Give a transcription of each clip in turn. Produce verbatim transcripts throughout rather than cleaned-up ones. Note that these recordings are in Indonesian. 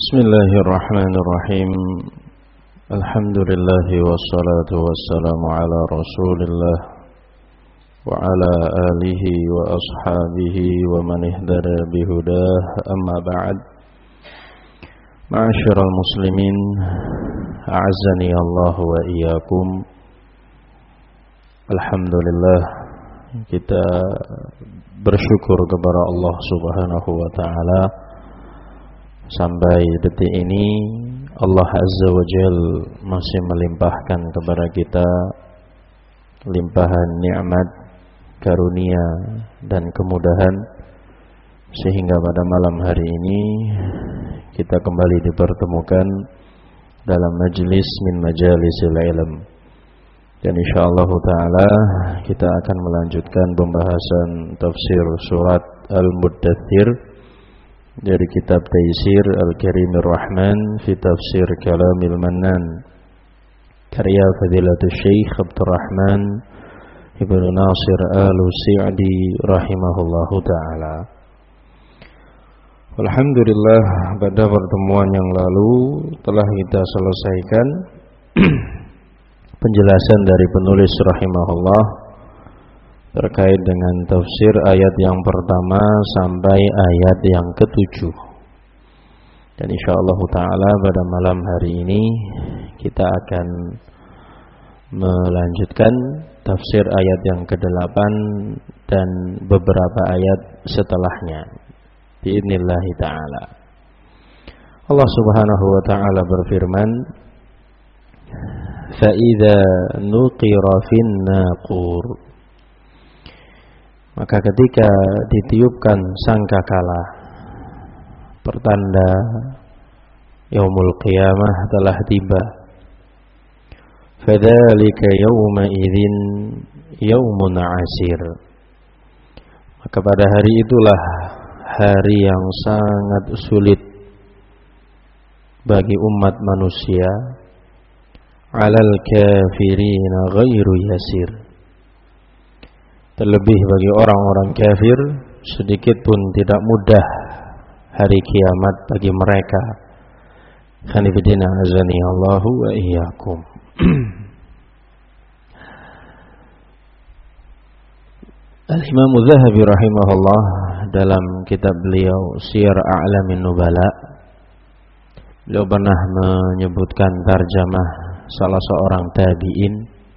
Bismillahirrahmanirrahim. Alhamdulillah wassalatu wassalamu ala Rasulillah wa ala alihi wa ashabihi wa man ihtada bihudah, amma ba'd. Ma'asyiral muslimin, a'azzani Allah wa iyyakum. Alhamdulillah, kita bersyukur kepada Allah Subhanahu wa taala. Sampai detik ini Allah Azza wa Jal masih melimpahkan kepada kita limpahan nikmat, karunia dan kemudahan, sehingga pada malam hari ini kita kembali dipertemukan dalam majlis min majalisil ilm. Dan insyaallah taala kita akan melanjutkan pembahasan tafsir surat Al-Muddathir dari kitab Taysir Al-Karimir Rahman fi Tafsir Kalamil Mannan, karya Fadilatul Syekh Abdurrahman Ibnu Nasir Al-Sa'di rahimahullahu taala. Alhamdulillah, pada pertemuan yang lalu telah kita selesaikan penjelasan dari penulis rahimahullah terkait dengan tafsir ayat yang pertama sampai ayat yang ketujuh. Dan insyaallah ta'ala pada malam hari ini kita akan melanjutkan tafsir ayat yang kedelapan dan beberapa ayat setelahnya biidznillah ta'ala. Allah subhanahu wa ta'ala berfirman, فَإِذَا نُقِرَ فِي النَّاقُورِ, maka ketika ditiupkan sangkakala, pertanda yaumul qiyamah telah tiba. Fadzalika yauma idzin yaumun asir, maka pada hari itulah hari yang sangat sulit bagi umat manusia. Alal kafirina ghairu yasir, terlebih bagi orang-orang kafir sedikit pun tidak mudah hari kiamat bagi mereka. Khanifidina azani Allahu wa iyyakum. Al-Imam Az-Zahabi rahimahullah dalam kitab beliau Siyar A'lamin Nubala, beliau pernah menyebutkan tarjamah salah seorang tabi'in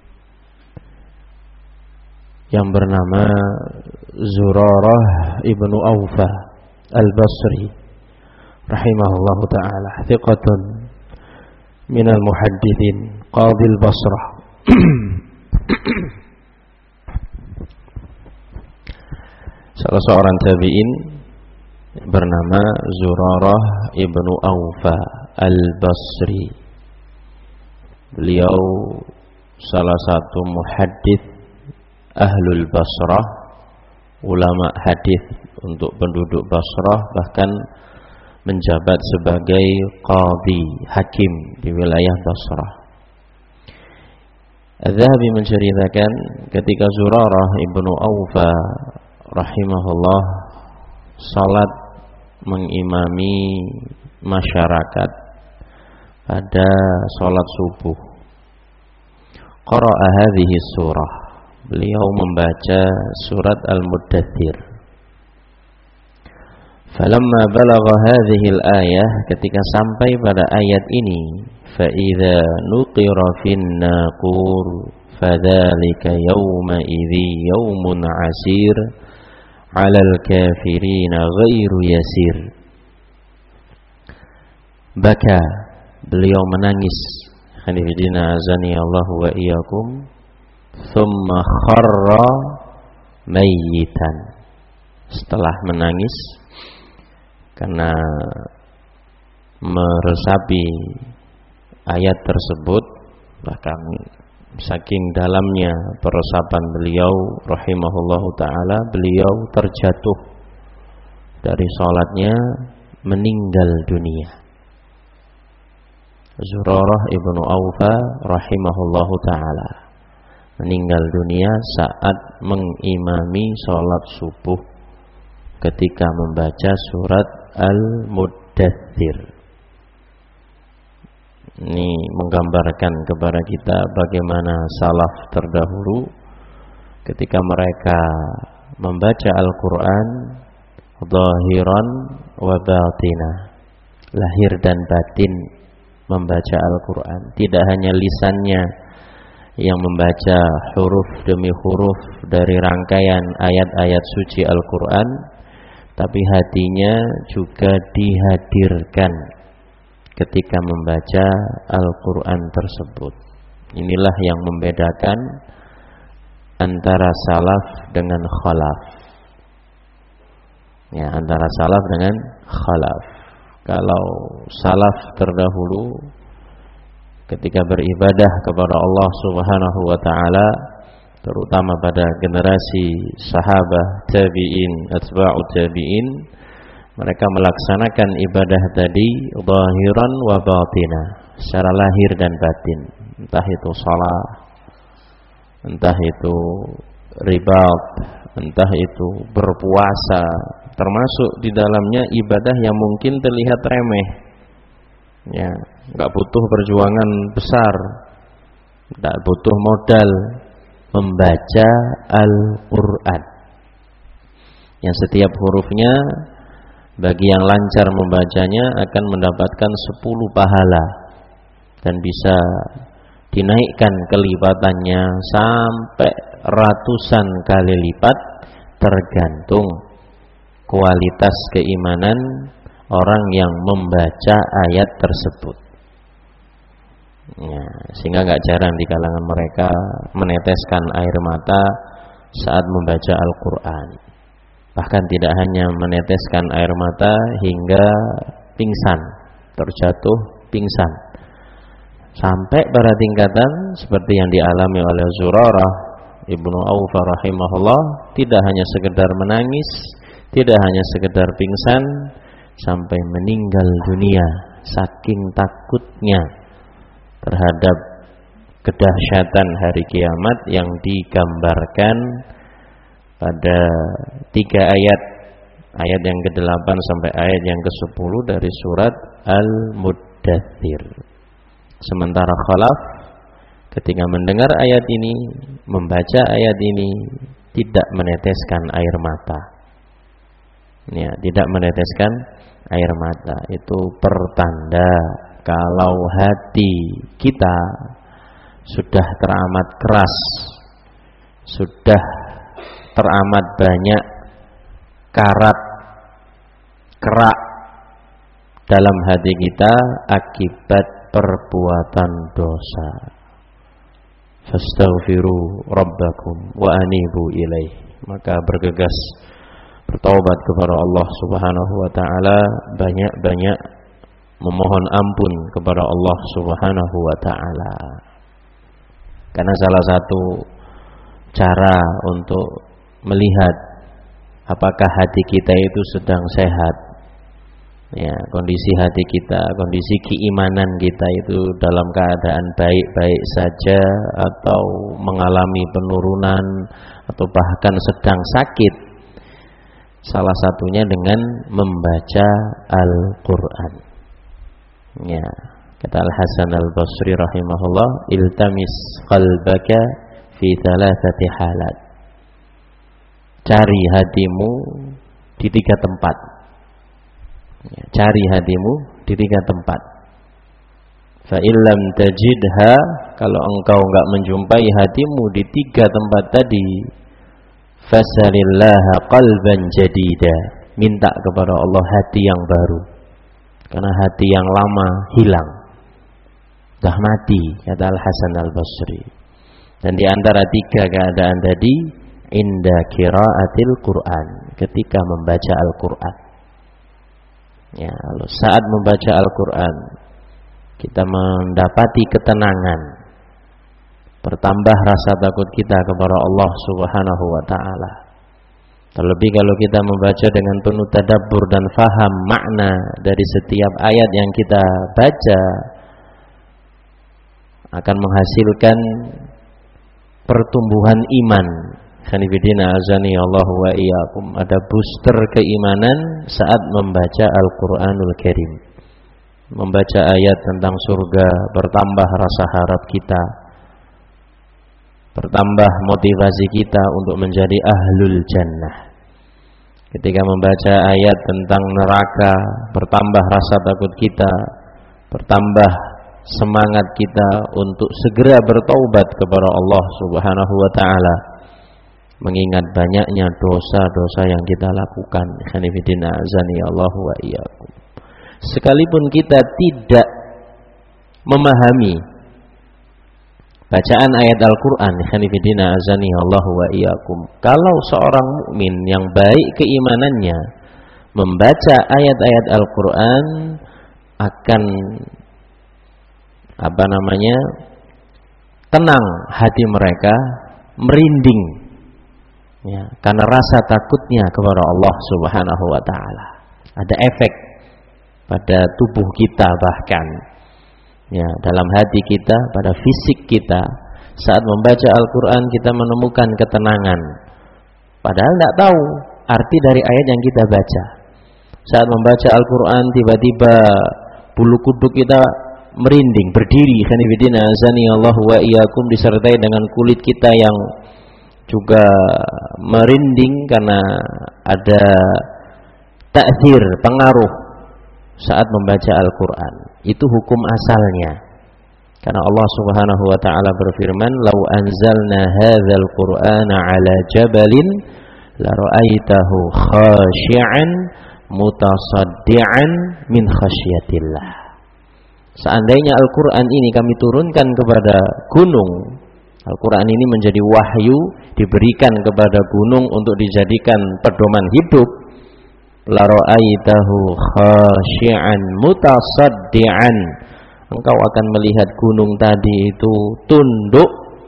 yang bernama Zurarah ibnu Awfa al-Basri rahimahullahu ta'ala, thiqatun minal muhaddithin qadil Basrah. Salah seorang tabi'in bernama Zurarah ibnu Awfa al-Basri. Beliau salah satu muhaddits Ahlul Basrah, ulama hadis untuk penduduk Basrah, bahkan menjabat sebagai qadhi, hakim di wilayah Basrah. Az-Zahabi menceritakan ketika Zurarah ibnu Awfa rahimahullah salat mengimami masyarakat pada salat subuh, qara'a hadhihi surah, beliau membaca surat Al-Muddathir. Falamma balagha hadhihi al-ayah, ketika sampai pada ayat ini, fa idza nuqira fin naqur fadzalika yauma idzi yaumun asir 'alal kafirina ghairu yasir. Baka, beliau menangis. Khanifidina azani Allah wa iyyakum. Thumma kharra mayyitan, setelah menangis karena meresapi ayat tersebut, bahkan saking dalamnya peresapan beliau rahimahullahu ta'ala, beliau terjatuh dari salatnya, meninggal dunia. Zurarah ibnu Awfa rahimahullahu ta'ala meninggal dunia saat mengimami salat subuh ketika membaca surat Al-Muddathir. Ini menggambarkan kepada kita bagaimana salaf terdahulu ketika mereka membaca Al-Quran zahiran wa batinah, lahir dan batin membaca Al-Quran. Tidak hanya lisannya yang membaca huruf demi huruf dari rangkaian ayat-ayat suci Al-Quran, tapi hatinya juga dihadirkan ketika membaca Al-Quran tersebut. Inilah yang membedakan antara salaf dengan khalaf. Ya, antara salaf dengan khalaf. Kalau salaf terdahulu ketika beribadah kepada Allah Subhanahu wa taala, terutama pada generasi sahabat, tabi'in, atba'u tabi'in, mereka melaksanakan ibadah tadi zahiran wa batinah, secara lahir dan batin. Entah itu salat, entah itu ribat, entah itu berpuasa, termasuk di dalamnya ibadah yang mungkin terlihat remeh. Ya, enggak butuh perjuangan besar, enggak butuh modal, membaca Al-Quran yang setiap hurufnya bagi yang lancar membacanya akan mendapatkan sepuluh pahala dan bisa dinaikkan kelipatannya sampai ratusan kali lipat tergantung kualitas keimanan orang yang membaca ayat tersebut. Ya, sehingga nggak jarang di kalangan mereka meneteskan air mata saat membaca Al-Quran. Bahkan tidak hanya meneteskan air mata hingga pingsan, terjatuh pingsan, sampai pada tingkatan seperti yang dialami oleh Zurarah Ibnu Auf rahimahullah, tidak hanya sekedar menangis, tidak hanya sekedar pingsan, sampai meninggal dunia saking takutnya terhadap kedahsyatan hari kiamat yang digambarkan pada tiga ayat, ayat yang kedelapan sampai ayat yang kesepuluh dari surat Al-Muddathir. Sementara khalaf ketika mendengar ayat ini, membaca ayat ini, tidak meneteskan air mata. Ya, tidak meneteskan air mata. Itu pertanda kalau hati kita sudah teramat keras, sudah teramat banyak karat, kerak dalam hati kita akibat perbuatan dosa. Fastaghfiru rabbakum wa anibu ilaih. Maka bergegas bertaubat kepada Allah Subhanahu wa taala, banyak-banyak memohon ampun kepada Allah Subhanahu wa taala. Karena salah satu cara untuk melihat apakah hati kita itu sedang sehat, ya, kondisi hati kita, kondisi keimanan kita itu dalam keadaan baik-baik saja atau mengalami penurunan atau bahkan sedang sakit, salah satunya dengan membaca Al-Quran. Ya, kata Al-Hasan Al-Basri rahimahullah, iltamis qalbaka fi thalathati halat. Cari hatimu di tiga tempat. Ya, cari hatimu di tiga tempat. Fa illam tajidha, kalau engkau enggak menjumpai hatimu di tiga tempat tadi, fasalillaha qalban jadida, minta kepada Allah hati yang baru, karena hati yang lama hilang, dah mati, kata Al-Hasan Al-Basri. Dan di antara tiga keadaan tadi, inda qiraatil Quran, ketika membaca Al-Quran. Ya, lalu saat membaca Al-Quran kita mendapati ketenangan, bertambah rasa takut kita kepada Allah Subhanahu wa taala. Terlebih kalau kita membaca dengan penuh tadabbur dan faham makna dari setiap ayat yang kita baca, akan menghasilkan pertumbuhan iman. Khanifidina azani Allah wa iyyakum. Ada booster keimanan saat membaca Al-Quranul Karim. membaca ayat tentang surga, bertambah rasa harap kita, bertambah motivasi kita untuk menjadi ahlul jannah. Ketika membaca ayat tentang neraka, bertambah rasa takut kita, bertambah semangat kita untuk segera bertaubat kepada Allah Subhanahu wa taala, mengingat banyaknya dosa-dosa yang kita lakukan. Khanifidina azani Allah wa iyyakum. Sekalipun kita tidak memahami bacaan ayat Al-Qur'an, khanifidina azani Allah wa iyyakum, kalau seorang mukmin yang baik keimanannya membaca ayat-ayat Al-Qur'an, akan apa namanya tenang hati mereka, merinding ya, karena rasa takutnya kepada Allah Subhanahu wa taala. Ada efek pada tubuh kita, bahkan ya, dalam hati kita, pada fisik kita. Saat membaca Al-Qur'an kita menemukan ketenangan, padahal tidak tahu arti dari ayat yang kita baca. Saat membaca Al-Qur'an tiba-tiba bulu kuduk kita merinding, berdiri, khanifidina azani Allah wa iyyakum, disertai dengan kulit kita yang juga merinding karena ada ta'thir, pengaruh saat membaca Al-Qur'an. Itu hukum asalnya. Karena Allah Subhanahu wa taala berfirman, "Lau anzalna hadzal Qur'ana 'ala jabalin la ra'aitahu khashi'an mutasaddian min khasyatillah." Seandainya Al-Qur'an ini kami turunkan kepada gunung, Al-Qur'an ini menjadi wahyu diberikan kepada gunung untuk dijadikan pedoman hidup, la ra'aitahu khashi'an mutasaddian, engkau akan melihat gunung tadi itu tunduk,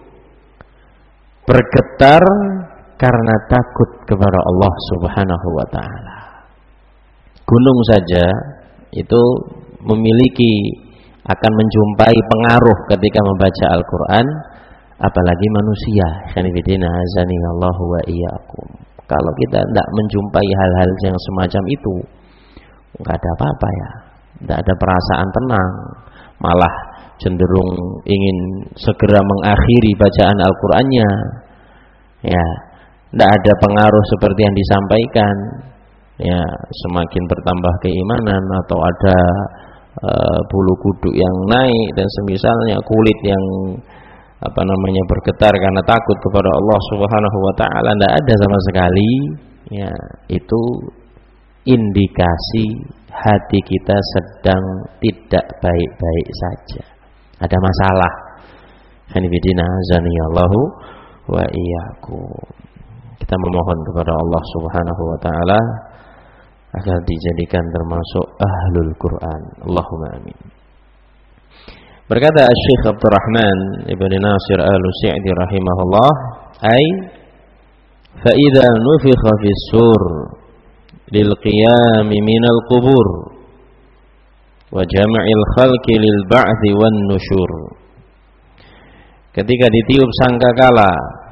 bergetar karena takut kepada Allah Subhanahu wa taala. Gunung saja itu memiliki, akan menjumpai pengaruh ketika membaca Al-Qur'an, apalagi manusia. Khanifidina azani Allah wa iyyakum. Kalau kita tidak menjumpai hal-hal yang semacam itu, enggak ada apa-apa ya, tidak ada perasaan tenang, malah cenderung ingin segera mengakhiri bacaan Al-Qur'annya. Ya, tidak ada pengaruh seperti yang disampaikan. Ya, semakin bertambah keimanan atau ada uh, bulu kuduk yang naik dan semisalnya, kulit yang apa namanya bergetar karena takut kepada Allah Subhanahu wa taala, tidak ada sama sekali. Ya, itu indikasi hati kita sedang tidak baik-baik saja, ada masalah. Hanifidina azanillahu wa iyyakum. Kita memohon kepada Allah Subhanahu wa taala agar dijadikan termasuk ahlul Quran. Allahumma amin. Berkata Syekh Abdurrahman Ibn Nasir Al-Sa'di rahimahullah, ay fa idza nufikha fis sur lil qiyam min al qubur wa jam'il khalqi lil ba'thi wan nusyur. Ketika ditiup sangkakala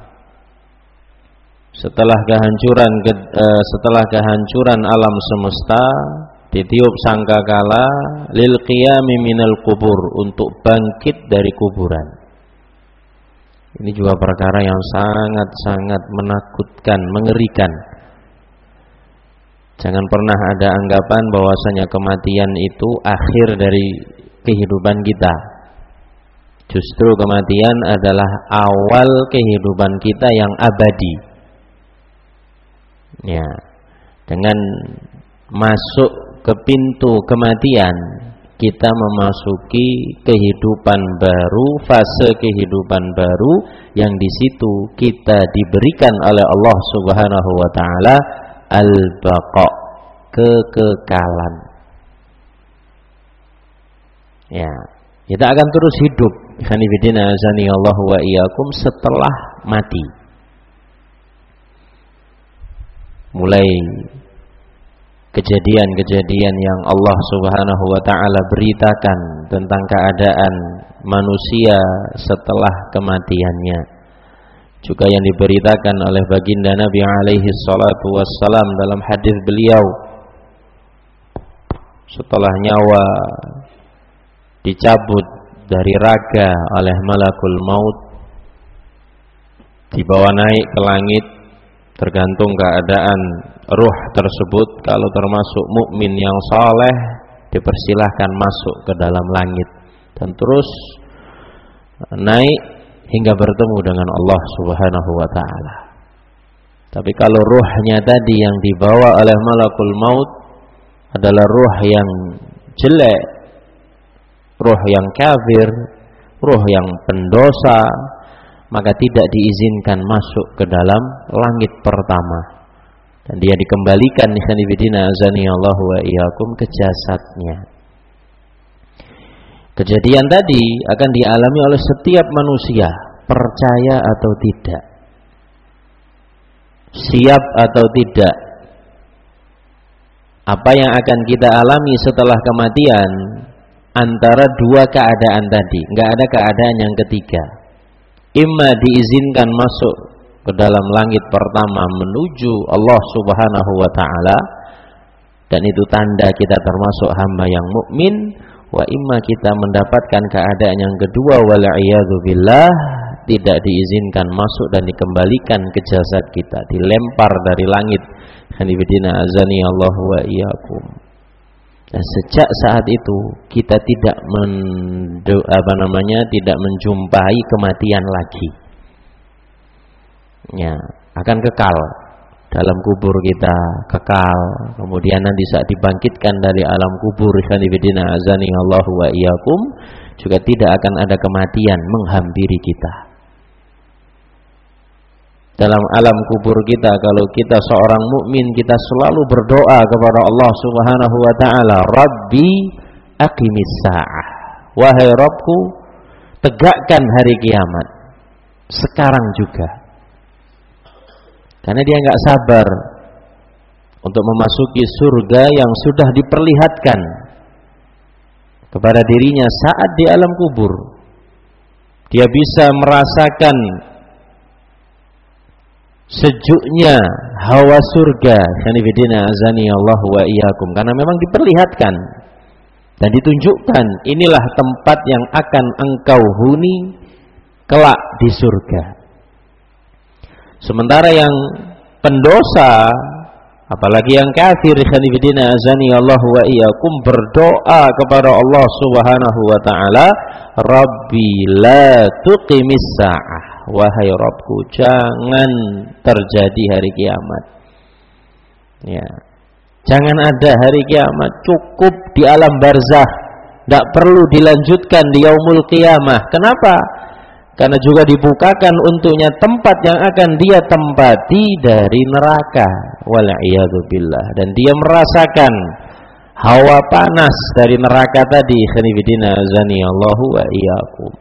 setelah kehancuran setelah kehancuran alam semesta, ditiup sangkakala lil qiyami minal kubur, untuk bangkit dari kuburan. Ini juga perkara yang sangat-sangat menakutkan, mengerikan. Jangan pernah ada anggapan bahwasanya kematian itu akhir dari kehidupan kita. Justru kematian adalah awal kehidupan kita yang abadi. Ya, dengan masuk ke pintu kematian, kita memasuki kehidupan baru, fase kehidupan baru yang di situ kita diberikan oleh Allah Subhanahu wa taala al-baqa, kekekalan. Ya, kita akan terus hidup, khanifidina azani Allah wa iyyakum, setelah mati. Mulai kejadian-kejadian yang Allah Subhanahu wa taala beritakan tentang keadaan manusia setelah kematiannya, juga yang diberitakan oleh baginda Nabi alaihi salatu wassalam dalam hadis beliau, setelah nyawa dicabut dari raga oleh malakul maut, dibawa naik ke langit, tergantung keadaan ruh tersebut. Kalau termasuk mukmin yang saleh, dipersilahkan masuk ke dalam langit dan terus naik hingga bertemu dengan Allah Subhanahu wa taala. Tapi kalau ruhnya tadi yang dibawa oleh malakul maut adalah ruh yang jelek, ruh yang kafir, ruh yang pendosa, maka tidak diizinkan masuk ke dalam langit pertama. Dan dia dikembalikan ikhwanifidina azanillahu wa iyyakum ke jasadnya. Kejadian tadi akan dialami oleh setiap manusia, percaya atau tidak, siap atau tidak. Apa yang akan kita alami setelah kematian antara dua keadaan tadi, enggak ada keadaan yang ketiga. Imma diizinkan masuk ke dalam langit pertama menuju Allah Subhanahu wa taala, dan itu tanda kita termasuk hamba yang mukmin. Wa imma kita mendapatkan keadaan yang kedua, wal a'yadu billah, tidak diizinkan masuk dan dikembalikan ke jasad kita, dilempar dari langit. Hanifidina azani Allah wa iyyakum. Dan sejak saat itu kita tidak mendu, apa namanya tidak menjumpai kematian lagi. Ya, akan kekal dalam kubur kita, kekal. Kemudian nanti saat dibangkitkan dari alam kubur, hanifidina azani Allah wa iyyakum, juga tidak akan ada kematian menghampiri kita. Dalam alam kubur kita, kalau kita seorang mukmin, kita selalu berdoa kepada Allah Subhanahu wa taala, Rabbi aqimis sa'ah, wahai Rabbku, tegakkan hari kiamat sekarang juga. Karena dia enggak sabar untuk memasuki surga yang sudah diperlihatkan kepada dirinya saat di alam kubur. Dia bisa merasakan sejuknya hawa surga, sanifidina azani Allah wa iyyakum, karena memang diperlihatkan dan ditunjukkan, inilah tempat yang akan engkau huni kelak di surga. Sementara yang pendosa, apalagi yang kafir, sanifidina azani Allah wa iyyakum, berdoa kepada Allah Subhanahu wa taala, Rabbi la tuqimis sa'ah, wahai Rabbku, jangan terjadi hari kiamat. Ya, jangan ada hari kiamat, cukup di alam barzah, tidak perlu dilanjutkan di yaumul qiyamah. Kenapa? Karena juga dibukakan untuknya tempat yang akan dia tempati dari neraka, wal'iyadu billah, dan dia merasakan hawa panas dari neraka tadi. Khanifidina azani Allahu wa iyyakum.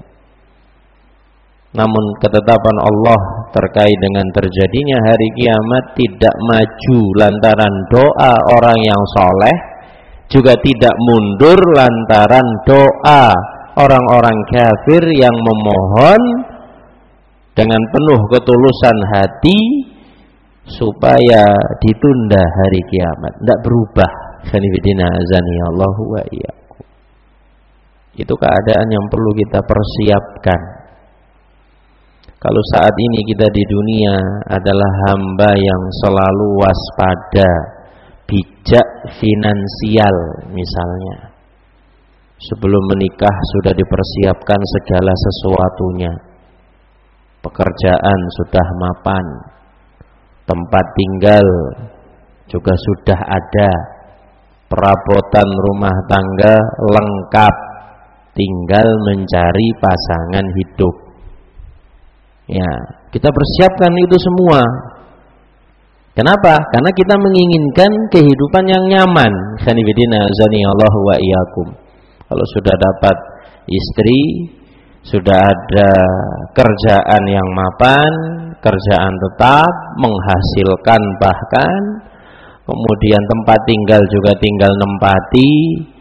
Namun ketetapan Allah terkait dengan terjadinya hari kiamat tidak maju lantaran doa orang yang soleh, juga tidak mundur lantaran doa orang-orang kafir yang memohon dengan penuh ketulusan hati supaya ditunda hari kiamat. Tidak berubah. Khanifidina azani Allahu wa iyyakum. Itu keadaan yang perlu kita persiapkan. Kalau saat ini kita di dunia adalah hamba yang selalu waspada, bijak finansial misalnya, sebelum menikah sudah dipersiapkan segala sesuatunya, pekerjaan sudah mapan, tempat tinggal juga sudah ada, perabotan rumah tangga lengkap, tinggal mencari pasangan hidup. Ya, kita persiapkan itu semua. Kenapa? Karena kita menginginkan kehidupan yang nyaman. Khanifidina azani Allah wa iyyakum. Kalau sudah dapat istri, sudah ada kerjaan yang mapan, kerjaan tetap, menghasilkan bahkan, kemudian tempat tinggal juga tinggal nempati,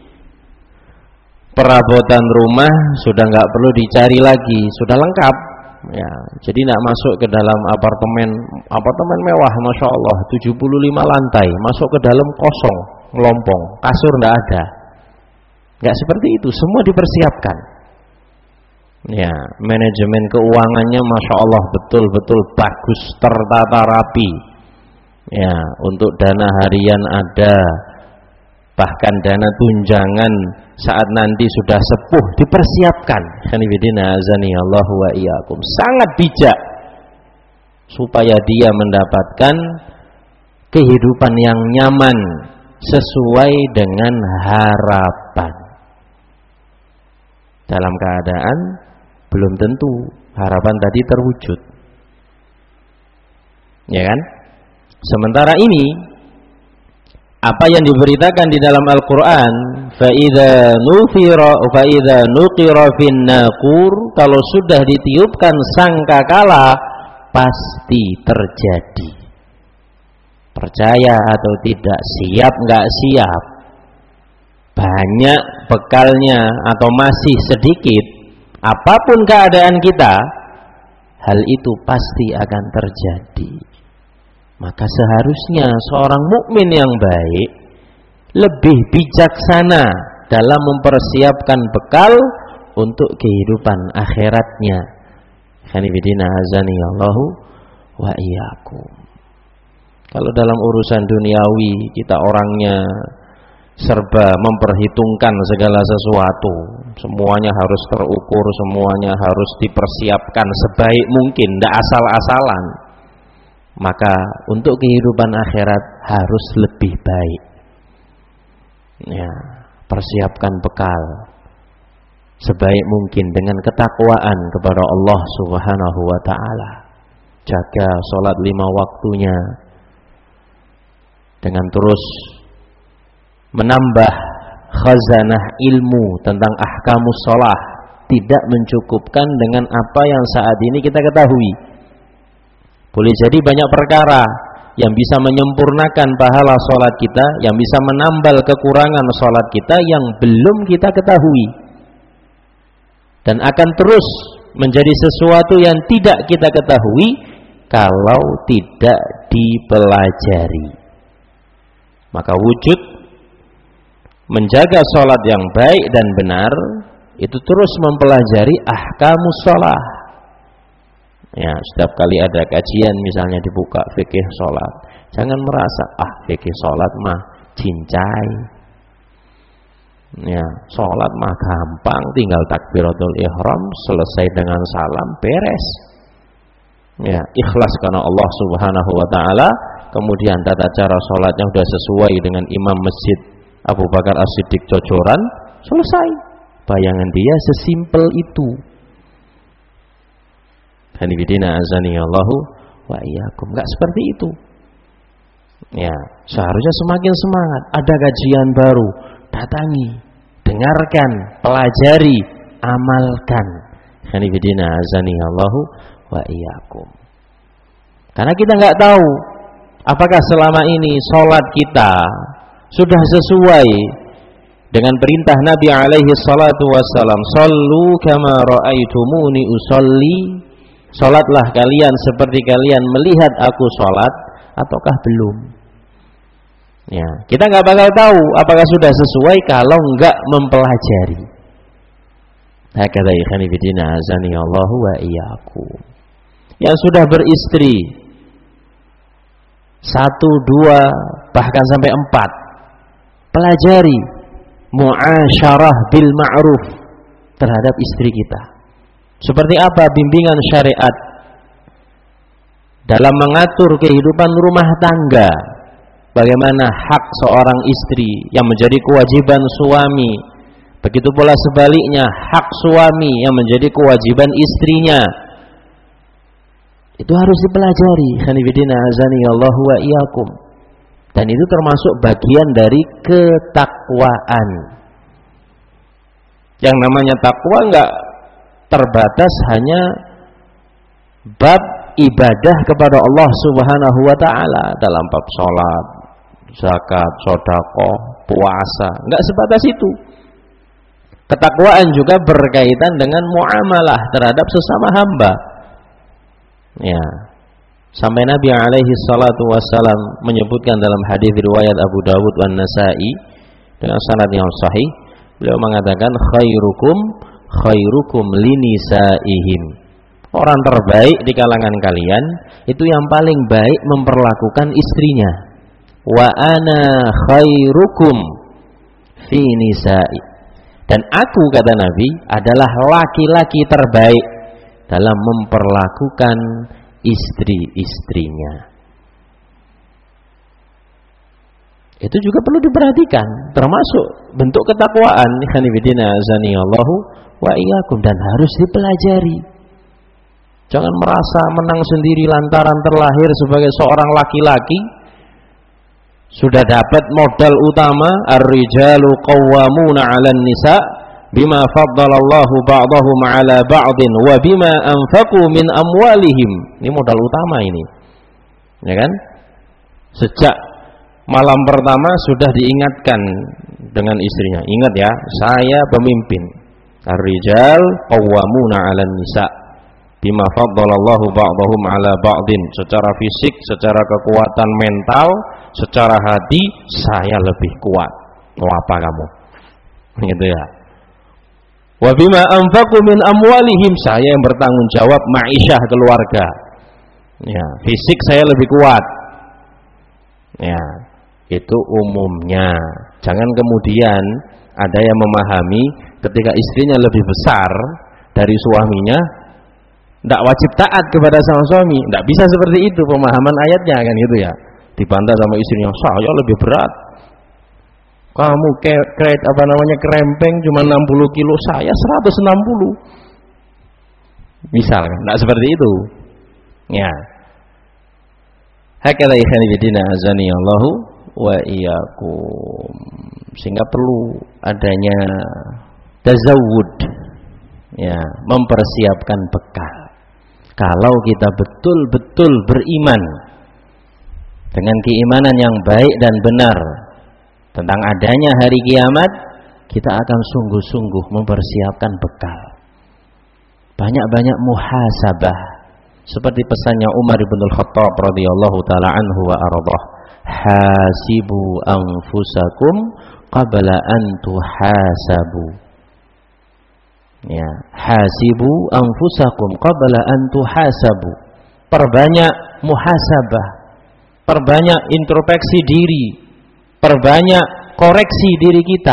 perabotan rumah sudah nggak perlu dicari lagi, sudah lengkap. Ya, jadi tidak masuk ke dalam apartemen apartemen mewah, masya Allah, tujuh puluh lima lantai, masuk ke dalam kosong, melompong, kasur tidak ada. Enggak seperti itu, semua dipersiapkan. Ya, manajemen keuangannya Masya Allah betul-betul bagus, tertata rapi. Ya, untuk dana harian ada, bahkan dana tunjangan saat nanti sudah sepuh dipersiapkan. Khanifidina azani Allahu wa iyyakum. Sangat bijak supaya dia mendapatkan kehidupan yang nyaman sesuai dengan harapan. Dalam keadaan belum tentu harapan tadi terwujud, ya kan? Sementara ini apa yang diberitakan di dalam Al-Quran, فَإِذَا نُفِرَ فَإِذَا نُقِرَ فِي النَّاقُورِ, kalau sudah ditiupkan sangkakala pasti terjadi. Percaya atau tidak, siap nggak siap, banyak bekalnya atau masih sedikit, apapun keadaan kita, hal itu pasti akan terjadi. Maka seharusnya seorang mukmin yang baik lebih bijaksana dalam mempersiapkan bekal untuk kehidupan akhiratnya. Khanifidina azani Allahu wa iyyakum. Kalau dalam urusan duniawi kita orangnya serba memperhitungkan segala sesuatu, semuanya harus terukur, semuanya harus dipersiapkan sebaik mungkin, tidak asal-asalan. Maka untuk kehidupan akhirat harus lebih baik. Ya, persiapkan bekal sebaik mungkin dengan ketakwaan kepada Allah Subhanahu wa taala. Jaga sholat lima waktunya dengan terus menambah khazanah ilmu tentang ahkamus sholah. Tidak mencukupkan dengan apa yang saat ini kita ketahui. Boleh jadi banyak perkara yang bisa menyempurnakan pahala sholat kita, yang bisa menambal kekurangan sholat kita yang belum kita ketahui, dan akan terus menjadi sesuatu yang tidak kita ketahui kalau tidak dipelajari. Maka wujud menjaga sholat yang baik dan benar itu terus mempelajari ahkamus sholat. Ya, setiap kali ada kajian misalnya dibuka fikih sholat, jangan merasa ah fikih sholat mah cincai. Ya, sholat mah gampang, tinggal takbiratul ihram, selesai dengan salam, beres. Ya, ikhlas karena Allah Subhanahu wa taala, kemudian tata cara sholatnya sudah sesuai dengan imam masjid Abu Bakar As-Siddiq Cocoran, selesai. Bayangan dia sesimpel itu. Hanifidina azani Allahu wa iyyakum. Enggak seperti itu. Ya, seharusnya semakin semangat. Ada kajian baru, datangi, dengarkan, pelajari, amalkan. Hanifidina azani Allahu wa iyyakum. Karena kita enggak tahu apakah selama ini sholat kita sudah sesuai dengan perintah Nabi alaihi salatu wassalam, "Shallu kama ra'aitumuni usolli." Salatlah kalian seperti kalian melihat aku salat, ataukah belum? Ya, kita nggak bakal tahu apakah sudah sesuai kalau nggak mempelajari. Hakadha ikhwani fillah azani Allahu wa iyyakum. Yang sudah beristri satu, dua, bahkan sampai empat, pelajari muasyarah bil ma'ruf terhadap istri kita. Seperti apa bimbingan syariat dalam mengatur kehidupan rumah tangga, bagaimana hak seorang istri yang menjadi kewajiban suami, begitu pula sebaliknya hak suami yang menjadi kewajiban istrinya. Itu harus dipelajari. Hanifidina azani Allahu wa iyyakum. Dan itu termasuk bagian dari ketakwaan. Yang namanya takwa enggak terbatas hanya bab ibadah kepada Allah Subhanahu wa taala dalam bab salat, zakat, sedekah, puasa, enggak sebatas itu. Ketakwaan juga berkaitan dengan muamalah terhadap sesama hamba. Ya. Sampai Nabi alaihi salatu wassalam menyebutkan dalam hadis riwayat Abu Dawud dan Nasa'i dengan sanad yang sahih, Beliau mengatakan khairukum khairukum linisaihim. Orang terbaik di kalangan kalian itu yang paling baik memperlakukan istrinya. Wa ana khairukum fi nisa'i. Dan aku, kata Nabi, adalah laki-laki terbaik dalam memperlakukan istri-istrinya. Itu juga perlu diperhatikan, termasuk bentuk ketakwaan. Khanifidina azanillahu wa iyyakum, dan harus dipelajari. Jangan merasa menang sendiri lantaran terlahir sebagai seorang laki-laki, sudah dapat modal utama, ar-rijalu qawwamuna 'alan nisa bima faddalallahu ba'dahum 'ala ba'din wa bima anfaqu min amwalihim. Ini modal utama ini. Ya kan? Sejak malam pertama sudah diingatkan dengan istrinya. Ingat ya, saya pemimpin. Ar-rijal qawwamuna 'alan nisa bima faddalallahu ba'dahum 'ala ba'din. Secara fisik, secara kekuatan mental, secara hati saya lebih kuat. Mau apa kamu? Gitu ya. Wa bima anfaqu min amwalihim, saya yang bertanggung jawab ma'isyah keluarga. Ya, fisik saya lebih kuat. Ya, itu umumnya. Jangan kemudian ada yang memahami ketika istrinya lebih besar dari suaminya, tidak wajib taat kepada sang suami. Tidak bisa seperti itu pemahaman ayatnya, kan gitu ya. Dibantah sama istrinya, saya lebih berat. Kamu keret apa namanya krempeng cuma enam puluh kilo, saya seratus enam puluh. Misal, tidak seperti itu. Ya. Hakala ikhwan fillah azani Allahu wa iyyakum. Sehingga perlu adanya tazawwud, ya, mempersiapkan bekal. Kalau kita betul-betul beriman dengan keimanan yang baik dan benar tentang adanya hari kiamat, kita akan sungguh-sungguh mempersiapkan bekal. Banyak-banyak muhasabah, seperti pesannya Umar bin Al-Khattab radhiyallahu taala anhu wa ardhah, hasibu anfusakum qabla an tuhasabu. Ya, hasibu anfusakum qabla an tuhasabu. Perbanyak muhasabah, perbanyak introspeksi diri, perbanyak koreksi diri kita.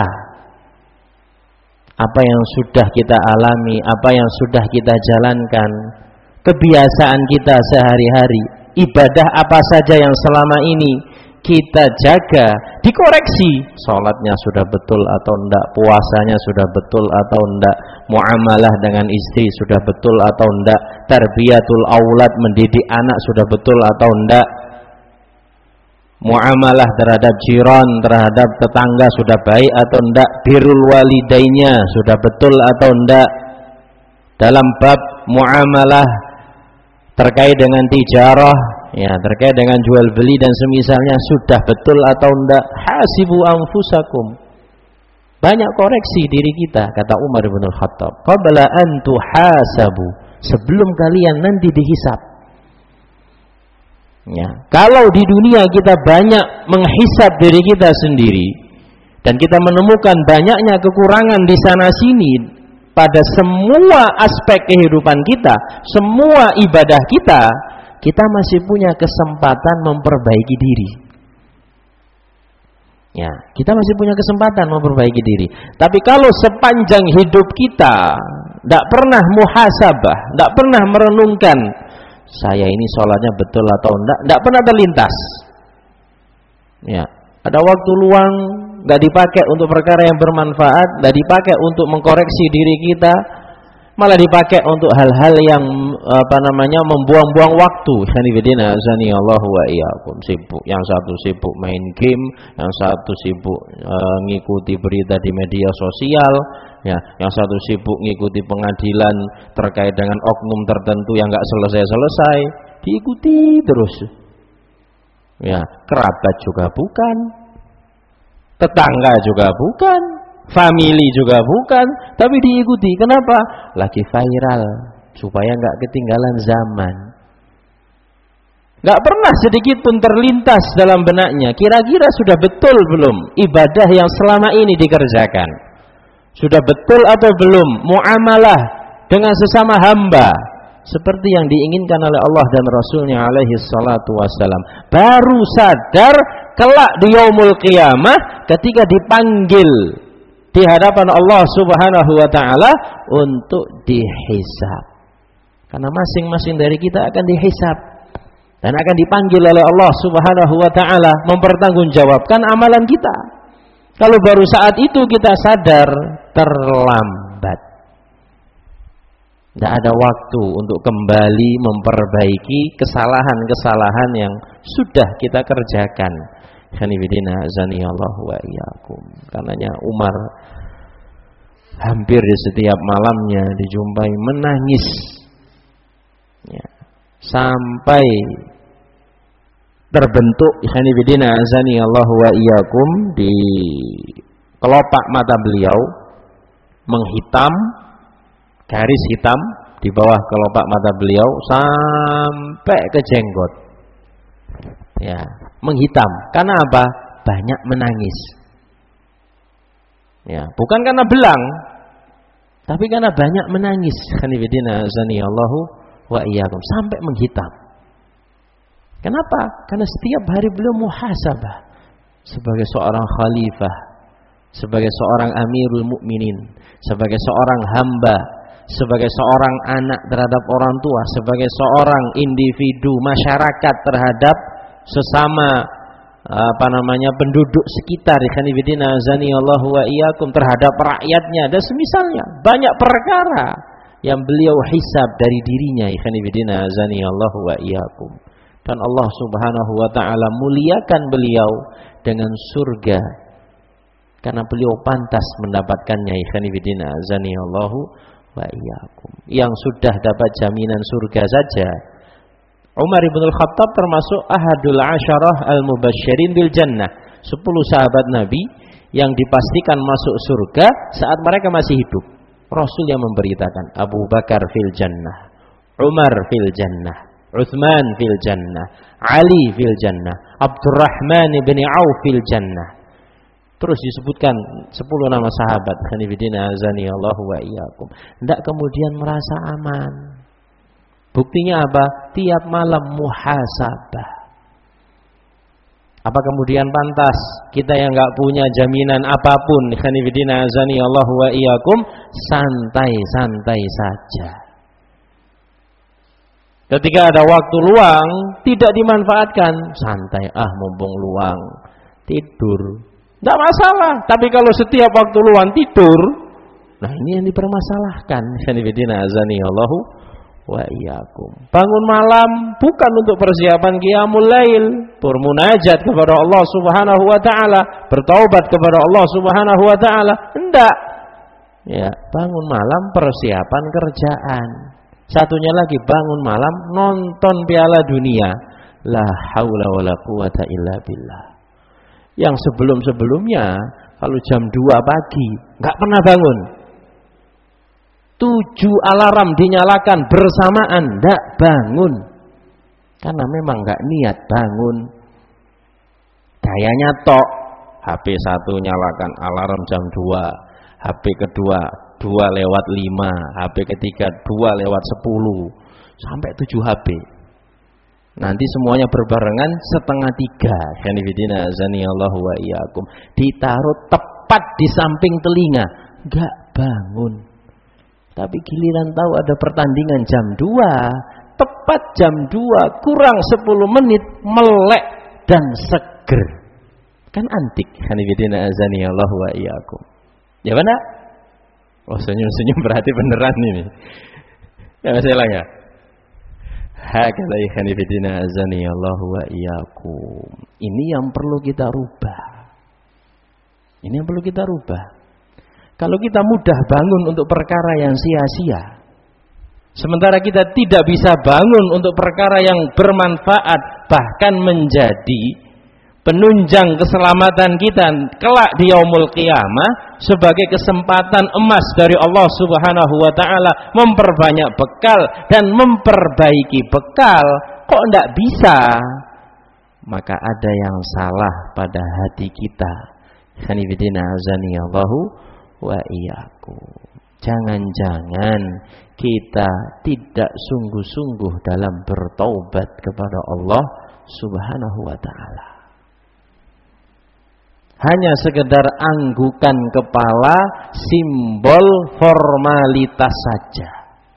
Apa yang sudah kita alami, apa yang sudah kita jalankan, kebiasaan kita sehari-hari, ibadah apa saja yang selama ini kita jaga, dikoreksi. Salatnya sudah betul atau enggak, puasanya sudah betul atau enggak, muamalah dengan istri sudah betul atau enggak, tarbiyatul aulad, mendidik anak sudah betul atau enggak, muamalah terhadap jiran, terhadap tetangga sudah baik atau enggak, birrul walidainya sudah betul atau enggak, dalam bab muamalah terkait dengan tijarah, ya, terkait dengan jual beli dan semisalnya sudah betul atau enggak. Hasibu anfusakum, banyak koreksi diri kita, kata Umar bin Al-Khattab, qabla an tuhasabu, sebelum kalian nanti dihisab. Ya, kalau di dunia kita banyak menghisab diri kita sendiri dan kita menemukan banyaknya kekurangan di sana sini pada semua aspek kehidupan kita, semua ibadah kita, kita masih punya kesempatan memperbaiki diri. Ya, kita masih punya kesempatan memperbaiki diri. Tapi kalau sepanjang hidup kita tidak pernah muhasabah, tidak pernah merenungkan, saya ini sholatnya betul atau enggak, enggak pernah terlintas. Ya, ada waktu luang enggak dipakai untuk perkara yang bermanfaat, enggak dipakai untuk mengkoreksi diri kita, malah dipakai untuk hal-hal yang apa namanya membuang-buang waktu. Sanibidina azani Allahu wa iyyakum. Sibuk, yang satu sibuk main game, yang satu sibuk e, ngikuti berita di media sosial, ya, yang satu sibuk ngikuti pengadilan terkait dengan oknum tertentu yang enggak selesai-selesai, diikuti terus. Ya, kerabat juga bukan, tetangga juga bukan, family juga bukan, tapi diikuti. Kenapa? Lagi viral, supaya enggak ketinggalan zaman. Enggak pernah sedikit pun terlintas dalam benaknya, kira-kira sudah betul belum ibadah yang selama ini dikerjakan? Sudah betul atau belum muamalah dengan sesama hamba seperti yang diinginkan oleh Allah dan Rasulnya alaihi salatu wassalam. Baru sadar kelak di yaumul qiyamah ketika dipanggil di hadapan Allah subhanahu wa ta'ala untuk dihisab. Karena masing-masing dari kita akan dihisab dan akan dipanggil oleh Allah subhanahu wa ta'ala mempertanggungjawabkan amalan kita. Kalau baru saat itu kita sadar, terlambat. Tidak ada waktu untuk kembali memperbaiki kesalahan-kesalahan yang sudah kita kerjakan. Khanifidina azaniyallahu wa iyyakum. Karenanya Umar hampir di setiap malamnya dijumpai menangis, ya, sampai terbentuk khanifidina azaniyallahu wa iyyakum di kelopak mata beliau menghitam, garis hitam di bawah kelopak mata beliau sampai ke jenggot. Ya, menghitam. Karena apa? Banyak menangis. Ya, bukan karena belang, tapi karena banyak menangis. Khanifidina azaniyallahu wa iyyakum, sampai menghitam. Kenapa? Karena setiap hari beliau muhasabah sebagai seorang khalifah, sebagai seorang amirul mukminin, sebagai seorang hamba, sebagai seorang anak terhadap orang tua, sebagai seorang individu masyarakat terhadap sesama apa namanya penduduk sekitar, khanifidina azaniyallahu wa iyyakum, terhadap rakyatnya dan semisalnya. Banyak perkara yang beliau hisab dari dirinya, khanifidina azaniyallahu wa iyyakum. Dan Allah subhanahu wa ta'ala muliakan beliau dengan surga karena beliau pantas mendapatkannya, khanifidina azaniyallahu wa iyyakum. Yang sudah dapat jaminan surga saja, Umar ibn al-Khattab termasuk ahadul asyarah al-mubasysyirin bil jannah, sepuluh sahabat Nabi yang dipastikan masuk surga saat mereka masih hidup. Rasul yang memberitakan, Abu Bakar fil jannah, Umar fil jannah, Utsman fil jannah, Ali fil jannah, Abdurrahman bin Auf fil jannah. Terus disebutkan sepuluh nama sahabat, khanifidina azaniyallahu wa iyyakum. Tidak kemudian merasa aman. Buktinya apa? Tiap malam muhasabah. Apa kemudian pantas kita yang enggak punya jaminan apapun, khanifidina azaniyallahu wa iyyakum, santai-santai saja? Ketika ada waktu luang tidak dimanfaatkan, santai, ah mumpung luang, tidur. Tidak masalah. Tapi kalau setiap waktu luang tidur, nah ini yang dipermasalahkan. Khanifidina azaniyallahu wa iyyakum. Bangun malam bukan untuk persiapan qiyamul lail, bermunajat kepada Allah Subhanahu wa taala, bertaubat kepada Allah Subhanahu wa taala. Enggak. Ya, bangun malam persiapan kerjaan. Satunya lagi bangun malam nonton Piala Dunia. La haula wala quwata illa billah. Yang sebelum-sebelumnya kalau jam dua pagi enggak pernah bangun. Tujuh alarm dinyalakan bersamaan, enggak bangun. Karena memang enggak niat bangun. Gayanya tok. H P satu nyalakan alarm jam dua, H P kedua dua lewat lima, H P ketiga dua lewat sepuluh, sampai tujuh H P. Nanti semuanya berbarengan setengah tiga. Khanifidina azaniyallahu wa iyyakum. Ditaruh tepat di samping telinga, enggak bangun. Tapi giliran tahu ada pertandingan jam dua, tepat jam dua kurang sepuluh menit melek dan seger. Kan antik. Khanifidina azaniyallahu wa iyyakum. Ya benar? Oh, senyum-senyum berarti beneran ini. Ya masalah ya. Hakala khanifidina azaniyallahu wa iyyakum. Ini yang perlu kita rubah. Ini yang perlu kita rubah. Kalau kita mudah bangun untuk perkara yang sia-sia, sementara kita tidak bisa bangun untuk perkara yang bermanfaat, bahkan menjadi penunjang keselamatan kita kelak di yaumul qiyamah, sebagai kesempatan emas dari Allah Subhanahu wa taala memperbanyak bekal dan memperbaiki bekal, kok enggak bisa? Maka ada yang salah pada hati kita. Khanifidina azaniyallahu wa iyyakum. Jangan-jangan kita tidak sungguh-sungguh dalam bertaubat kepada Allah Subhanahu wa ta'ala. Hanya sekedar anggukan kepala, simbol formalitas saja.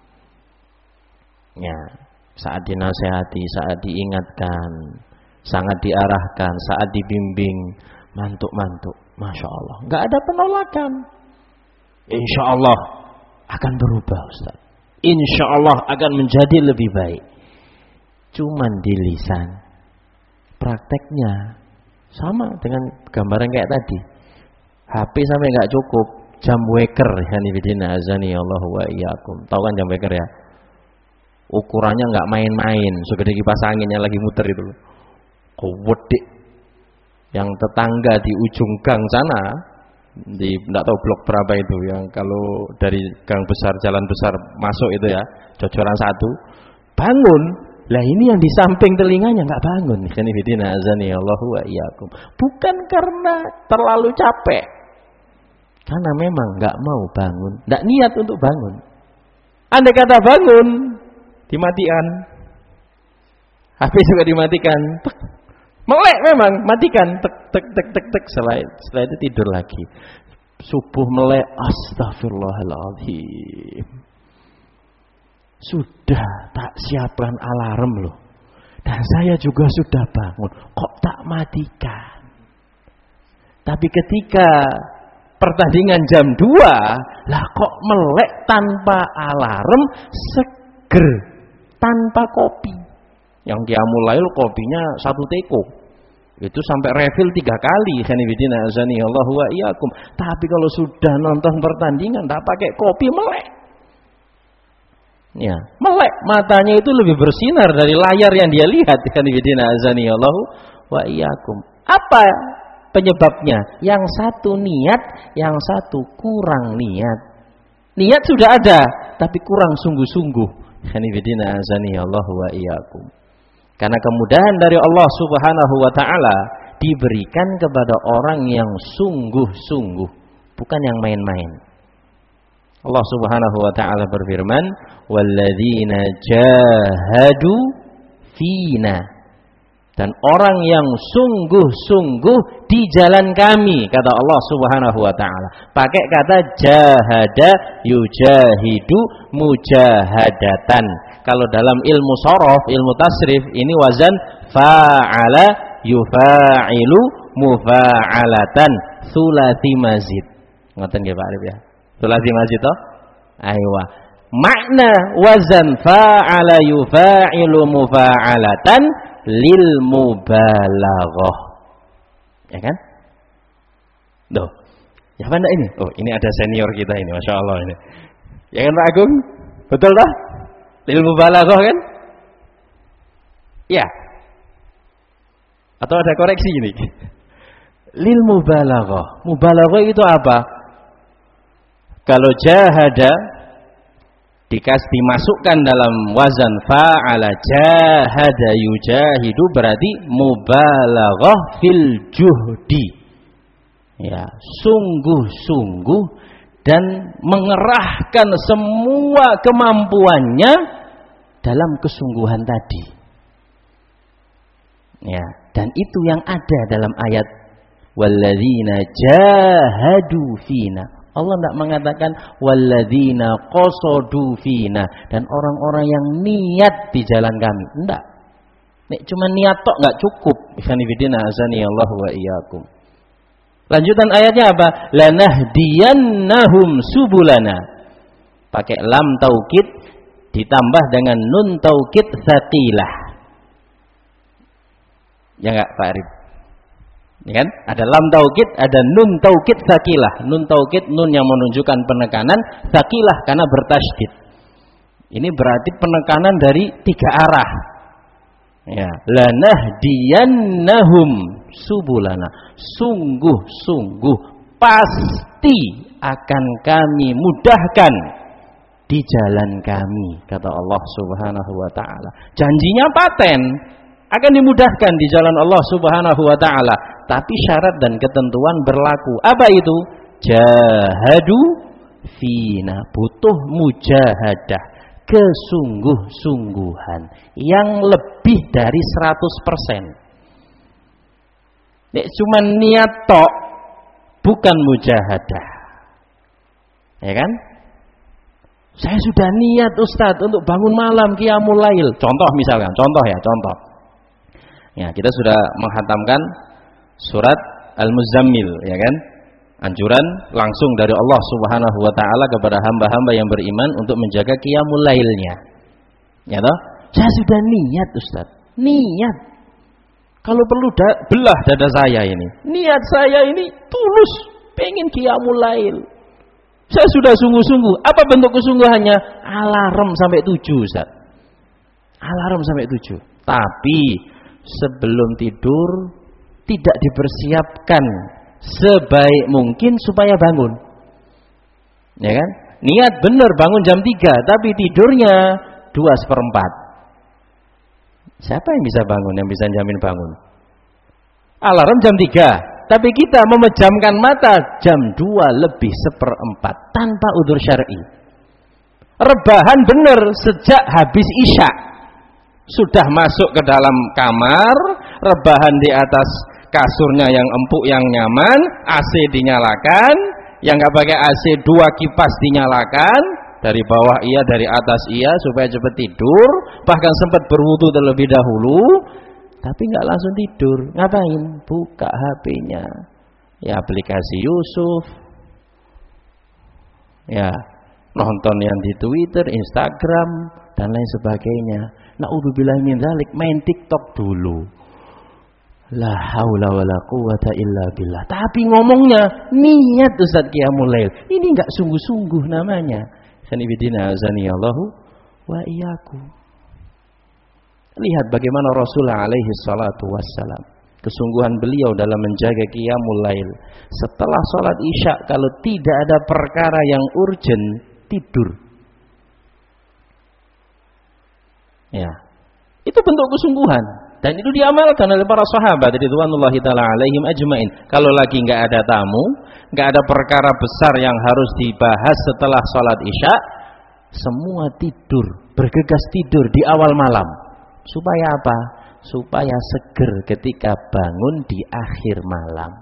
Ya, saat dinasehati, saat diingatkan, sangat diarahkan, saat dibimbing, mantuk-mantuk, masya Allah, nggak ada penolakan. Insya Allah akan berubah, Ustaz. Insya Allah akan menjadi lebih baik. Cuman di lisan, prakteknya sama dengan gambaran kayak tadi. H P sampai nggak cukup, jam waker, yani bidina azani Allah wa iyyakum. Tahu kan jam waker ya? Ukurannya nggak main-main, segede kipas anginnya lagi muter itu. Kuwedik. Yang tetangga di ujung gang sana, di enggak tahu blok berapa itu, yang kalau dari gang besar, jalan besar masuk itu ya, cocoran satu, bangun. Lah ini yang di samping telinganya nggak bangun. Ini bidina azani Allah wa iyyakum. Bukan karena terlalu capek, karena memang nggak mau bangun, nggak niat untuk bangun. Andai kata bangun, dimatikan, H P juga dimatikan, tek. Melek memang, matikan, tek tek tek tek tek. Setelah, setelah itu tidur lagi. Subuh melek, astagfirullahaladzim. Sudah tak siapkan alarm loh, dan saya juga sudah bangun, kok tak matikan. Tapi ketika pertandingan jam dua, lah kok melek tanpa alarm, seger, tanpa kopi. Yang Qiyamul Lail kopinya satu teko, itu sampai refill tiga kali. Khanibidina azani Allah wa iyyakum. Tapi kalau sudah nonton pertandingan tak pakai kopi, melek. Ya, melek, matanya itu lebih bersinar dari layar yang dia lihat. Khanibidina azani Allah wa iyyakum. Apa penyebabnya? Yang satu niat, yang satu kurang niat. Niat sudah ada, tapi kurang sungguh-sungguh. Khanibidina azani Allah wa iyyakum. Karena kemudahan dari Allah Subhanahu wa ta'ala diberikan kepada orang yang sungguh-sungguh, bukan yang main-main. Allah Subhanahu wa ta'ala berfirman, walladzina jahadu fina, dan orang yang sungguh-sungguh di jalan kami, kata Allah Subhanahu wa ta'ala. Pakai kata jahada, yujahidu, mujahadatan. Kalau dalam ilmu sorof, ilmu tasrif, ini wazan fa'ala yufa'ilu mufa'alatan sulasi mazid. Ngoten nggih Pak Arif ya? Sulasi mazid toh? Aywa. Makna wazan fa'ala yufa'ilu mufa'alatan lil mubalaghah. Ya kan? Duh. Ya mana ini? Oh, ini ada senior kita ini, Masya Allah ini. Ya kan Pak Agung? Betul toh? Lil mubalaghah kan? Ya. Atau ada koreksi ini? Lil mubalaghah. Mubalaghah itu apa? Kalau jahada dikas dimasukkan dalam wazan fa'ala jahada yujahidu, berarti mubalaghah fil juhdi. Ya, sungguh-sungguh dan mengerahkan semua kemampuannya dalam kesungguhan tadi. Ya, dan itu yang ada dalam ayat walladzina jahadu fina. Allah tidak mengatakan walladzina qasadu fina, dan orang-orang yang niat di jalan kami. Enggak. Nek cuma niat tok enggak cukup. Ikhwanifidina azani Allah wa iyyakum. Lanjutan ayatnya apa? Lanahdiyannahum subulana. Pakai lam taukid ditambah dengan nun taukid tsaqilah. Ya enggak Pak Arif? Ya kan? Ada lam taukid, ada nun taukid tsaqilah. Nun taukid, nun yang menunjukkan penekanan, tsaqilah karena bertasydid. Ini berarti penekanan dari tiga arah. Ya, lanahdiyannahum subulana. Sungguh-sungguh pasti akan kami mudahkan di jalan kami, kata Allah Subhanahu wa ta'ala. Janjinya paten, akan dimudahkan di jalan Allah Subhanahu wa ta'ala. Tapi syarat dan ketentuan berlaku. Apa itu? jahadu fina, butuh mujahadah, kesungguh-sungguhan yang lebih dari seratus persen. Nek cuma niat tok, bukan mujahadah. Ya kan? Saya sudah niat Ustadz untuk bangun malam qiyamul lail. Contoh misalkan, contoh ya, contoh. Ya, kita sudah menghatamkan surat Al-Muzammil, ya kan? Anjuran langsung dari Allah Subhanahu wa taala kepada hamba-hamba yang beriman untuk menjaga qiyamul lailnya. Ya toh? Saya sudah niat Ustadz. Niat. Kalau perlu da- belah dada saya ini. Niat saya ini tulus pengen qiyamul lail. Saya sudah sungguh-sungguh. Apa bentuk kesungguhannya? Alarm sampai tujuh Ustadz. Alarm sampai tujuh. Tapi sebelum tidur tidak dipersiapkan sebaik mungkin supaya bangun. Ya kan? Niat benar bangun jam tiga, tapi tidurnya dua seperempat. Siapa yang bisa bangun, yang bisa jamin bangun? Alarm jam tiga, tapi kita memejamkan mata jam dua lebih seperempat tanpa udzur syar'i. Rebahan benar sejak habis isya. Sudah masuk ke dalam kamar, rebahan di atas kasurnya yang empuk yang nyaman, A C dinyalakan, yang nggak pakai A C dua kipas dinyalakan, dari bawah iya, dari atas iya, supaya cepat tidur, bahkan sempat berwudu terlebih dahulu, tapi nggak langsung tidur. Ngapain? Buka H P-nya, ya aplikasi Yusuf, ya nonton yang di Twitter, Instagram, dan lain sebagainya. Na'udzubillahi min dzalik, main TikTok dulu. La haula wala quwata illa billah. Tapi ngomongnya niat Ustaz qiyamul lail. Ini enggak sungguh-sungguh namanya. Sanibidina azanillahu wa iyyakum. Lihat bagaimana Rasulullah alaihi salatu wassalam, kesungguhan beliau dalam menjaga qiyamul lail. Setelah salat Isya, kalau tidak ada perkara yang urgent, tidur. Ya. Itu bentuk kesungguhan. Dan itu diamalkan oleh para sahabat ridwanullahi taala alaihim ajmain. Kalau lagi nggak ada tamu, nggak ada perkara besar yang harus dibahas setelah sholat isya, semua tidur, bergegas tidur di awal malam. Supaya apa? Supaya seger ketika bangun di akhir malam.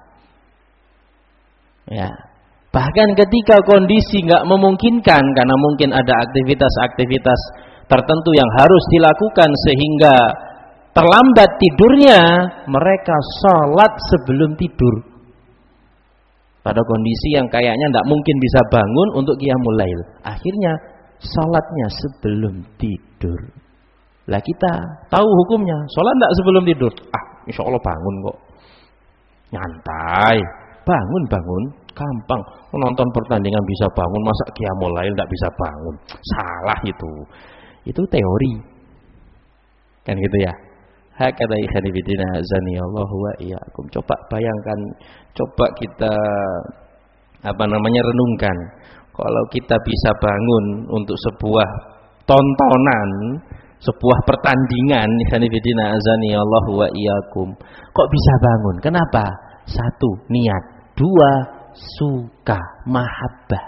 Ya. Bahkan ketika kondisi nggak memungkinkan, karena mungkin ada aktivitas-aktivitas tertentu yang harus dilakukan sehingga terlambat tidurnya, mereka sholat sebelum tidur. Pada kondisi yang kayaknya tidak mungkin bisa bangun untuk qiyamul lail, akhirnya sholatnya sebelum tidur. Lah kita tahu hukumnya, sholat tidak sebelum tidur. Ah, insya Allah bangun kok, nyantai, bangun bangun, gampang. Nonton pertandingan bisa bangun, masa qiyamul lail tidak bisa bangun? Salah itu, itu teori, kan gitu ya. Hakadha ikhwani bidina azanillahu wa iyyakum. Coba bayangkan, coba kita apa namanya renungkan, kalau kita bisa bangun untuk sebuah tontonan, sebuah pertandingan, ikhwani bidina azanillahu wa iyyakum. Kok bisa bangun? Kenapa? Satu, niat. Dua, suka, mahabbah.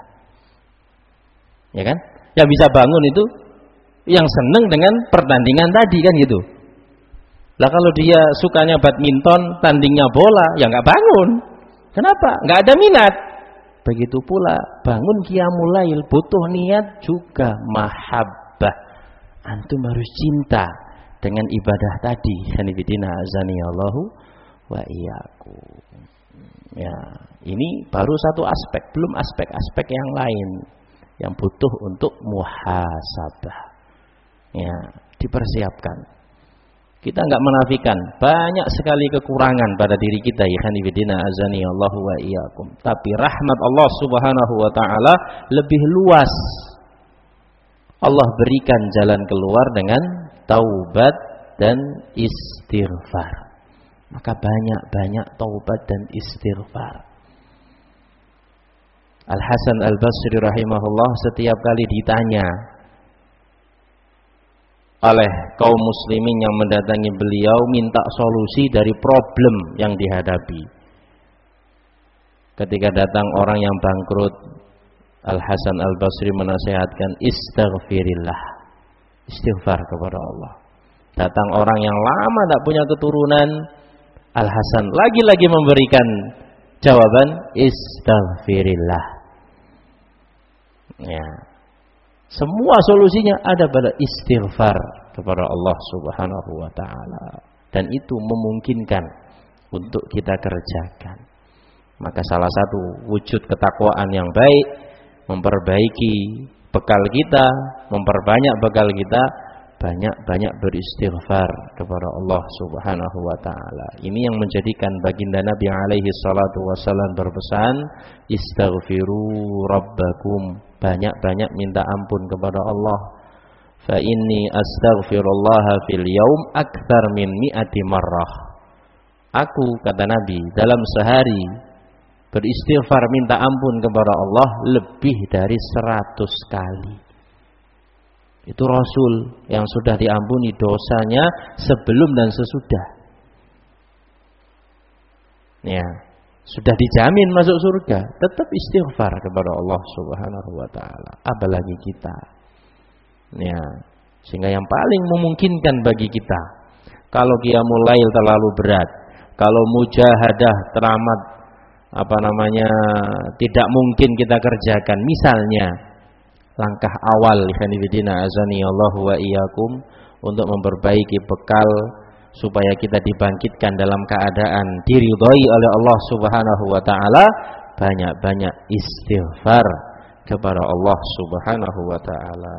Ya kan? Yang bisa bangun itu yang seneng dengan pertandingan tadi, kan gitu. Lah kalau dia sukanya badminton, tandingnya bola, ya nggak bangun. Kenapa? Nggak ada minat. Begitu pula bangun qiyamul lail, butuh niat juga, mahabbah. Antum harus cinta dengan ibadah tadi. Hanifidina azanillahu wa iyyakum. Ya, ini baru satu aspek, belum aspek-aspek yang lain yang butuh untuk muhasabah. Ya, dipersiapkan. Kita enggak menafikan banyak sekali kekurangan pada diri kita, ya hanifidina azani Allahu wa iyyakum. Tapi rahmat Allah Subhanahu wa taala lebih luas. Allah berikan jalan keluar dengan taubat dan istighfar. Maka banyak-banyak taubat dan istighfar. Al-Hasan Al-Basri rahimahullah setiap kali ditanya oleh kaum muslimin yang mendatangi beliau minta solusi dari problem yang dihadapi, ketika datang orang yang bangkrut, Al-Hasan Al-Basri menasihatkan istaghfirillah, istighfar kepada Allah. Datang orang yang lama tidak punya keturunan, Al-Hasan lagi-lagi memberikan jawaban istaghfirillah. Ya. Semua solusinya ada pada istighfar kepada Allah Subhanahu wa taala, dan itu memungkinkan untuk kita kerjakan. Maka salah satu wujud ketakwaan yang baik, memperbaiki bekal kita, memperbanyak bekal kita, banyak-banyak beristighfar kepada Allah Subhanahu wa taala. Ini yang menjadikan baginda Nabi alaihi salatu wasallam berpesan, istaghfiru rabbakum, banyak-banyak minta ampun kepada Allah. Fa inni astaghfirullah fil yaum aktsar min mi'ati marrah. Aku, kata Nabi, dalam sehari beristighfar minta ampun kepada Allah lebih dari seratus kali. Itu Rasul yang sudah diampuni dosanya sebelum dan sesudah. Ya, sudah dijamin masuk surga, tetap istighfar kepada Allah Subhanahu wa taala. Apalagi kita. Ya, sehingga yang paling memungkinkan bagi kita, kalau qiyamul lail terlalu berat, kalau mujahadah teramat apa namanya tidak mungkin kita kerjakan, misalnya langkah awal ikhwanifidina azani Allah wa iyyakum untuk memperbaiki bekal supaya kita dibangkitkan dalam keadaan diridhai oleh Allah Subhanahu wa taala, banyak-banyak istighfar kepada Allah Subhanahu wa taala.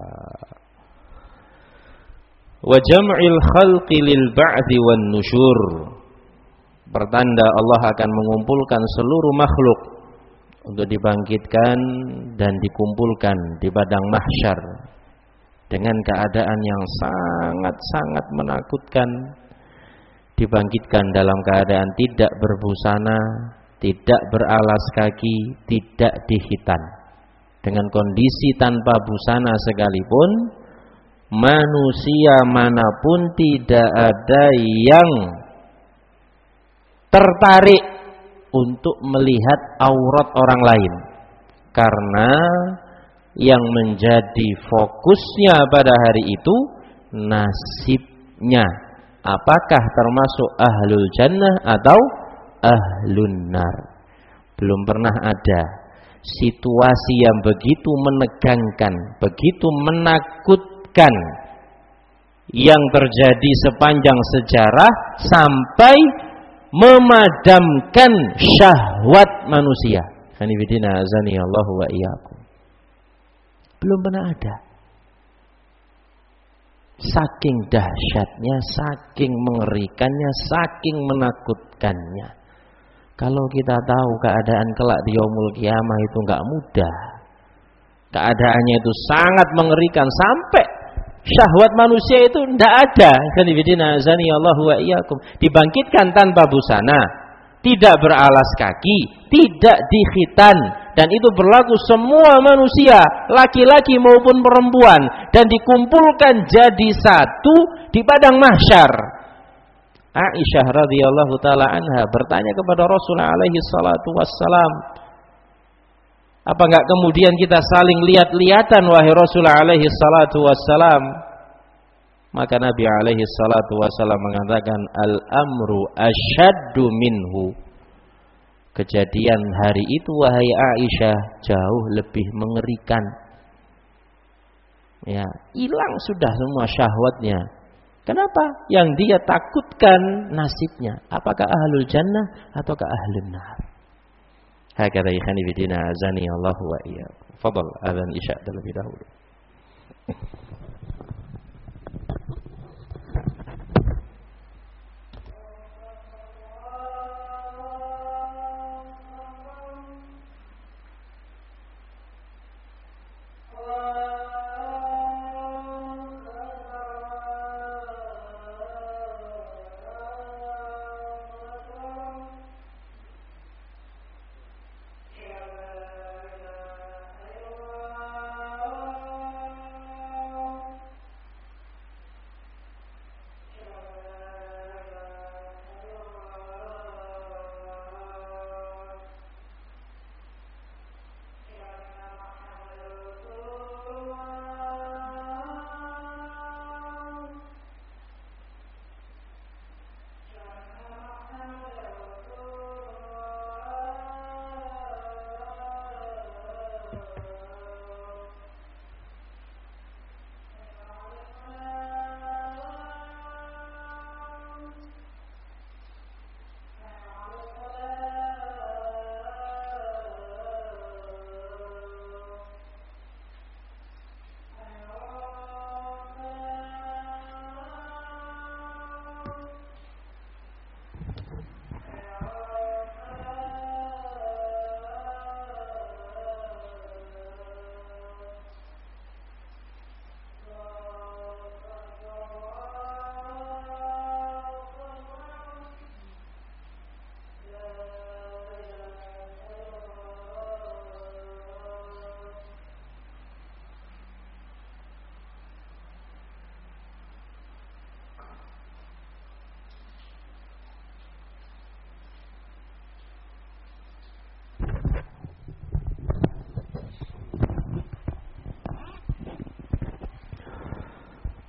Wa jam'il khalqi lil ba'di wan nusyur, pertanda Allah akan mengumpulkan seluruh makhluk untuk dibangkitkan dan dikumpulkan di padang mahsyar dengan keadaan yang sangat-sangat menakutkan. Dibangkitkan dalam keadaan tidak berbusana, tidak beralas kaki, tidak dihitan, dengan kondisi tanpa busana sekalipun. Manusia manapun tidak ada yang tertarik untuk melihat aurat orang lain, karena yang menjadi fokusnya pada hari itu nasibnya, apakah termasuk ahlul jannah atau ahlun nar. Belum pernah ada situasi yang begitu menegangkan, begitu menakutkan yang terjadi sepanjang sejarah sampai memadamkan syahwat manusia. Hanifidina azani Allah wa iyyakum. Belum pernah ada. Saking dahsyatnya, saking mengerikannya, saking menakutkannya. Kalau kita tahu keadaan kelak di yaumul qiyamah itu enggak mudah, keadaannya itu sangat mengerikan sampai syahwat manusia itu tidak ada. Khonibidina azani Allah wa iyyakum. Dibangkitkan tanpa busana, tidak beralas kaki, tidak dikhitan, dan itu berlaku semua manusia, laki-laki maupun perempuan, dan dikumpulkan jadi satu di padang mahsyar. Aisyah radhiyallahu taala anha bertanya kepada Rasulullah alaihi salatu wassalam, apa enggak kemudian kita saling lihat-lihatan wahai Rasulullah alaihi salatu wassalam? Maka Nabi alaihi salatu wassalam mengatakan, al-amru asyaddu minhu. Kejadian hari itu wahai Aisyah jauh lebih mengerikan. Ya, hilang sudah semua syahwatnya. Kenapa? Yang dia takutkan nasibnya, apakah ahlul jannah ataukah ahlun nar. Hakadha ikhani bidina azani Allah wa iyyakum. Fadal adzan isya terlebih dahulu.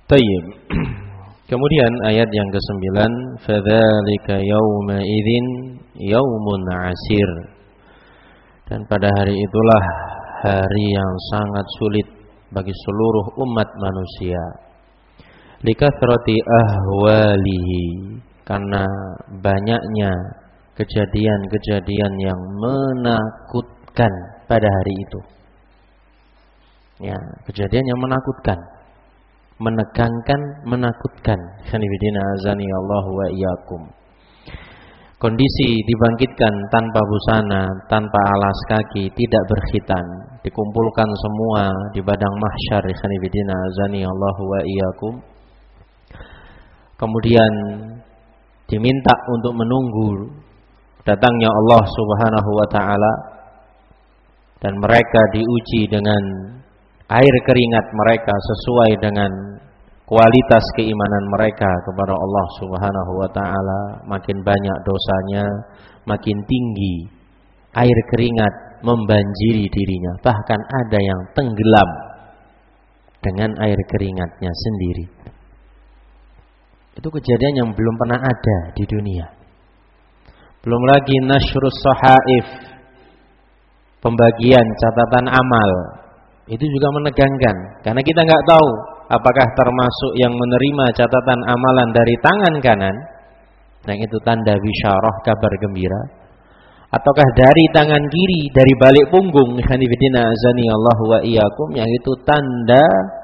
Tayyib. Kemudian ayat yang kesembilan, fadzalika yauma idzin yaumun asir. Dan pada hari itulah hari yang sangat sulit bagi seluruh umat manusia. Likathrati ahwalihi, karena banyaknya kejadian-kejadian yang menakutkan pada hari itu. Ya, kejadian yang menakutkan, menegangkan, menakutkan. Khanifidina azani Allah wa iyyakum. Kondisi dibangkitkan tanpa busana, tanpa alas kaki, tidak berkhitan, dikumpulkan semua di padang mahsyar. Khanifidina azani Allah wa iyyakum. Kemudian diminta untuk menunggu datangnya Allah Subhanahu wa taala, dan mereka diuji dengan air keringat mereka sesuai dengan kualitas keimanan mereka kepada Allah Subhanahu wa taala. Makin banyak dosanya, makin tinggi air keringat membanjiri dirinya. Bahkan ada yang tenggelam dengan air keringatnya sendiri. Itu kejadian yang belum pernah ada di dunia. Belum lagi nasyrus sahaif, pembagian catatan amal. Itu juga menegangkan, karena kita nggak tahu apakah termasuk yang menerima catatan amalan dari tangan kanan, yang itu tanda bisyarah, kabar gembira, ataukah dari tangan kiri, dari balik punggung, khanifidina azani Allah wa iyyakum, yang itu tanda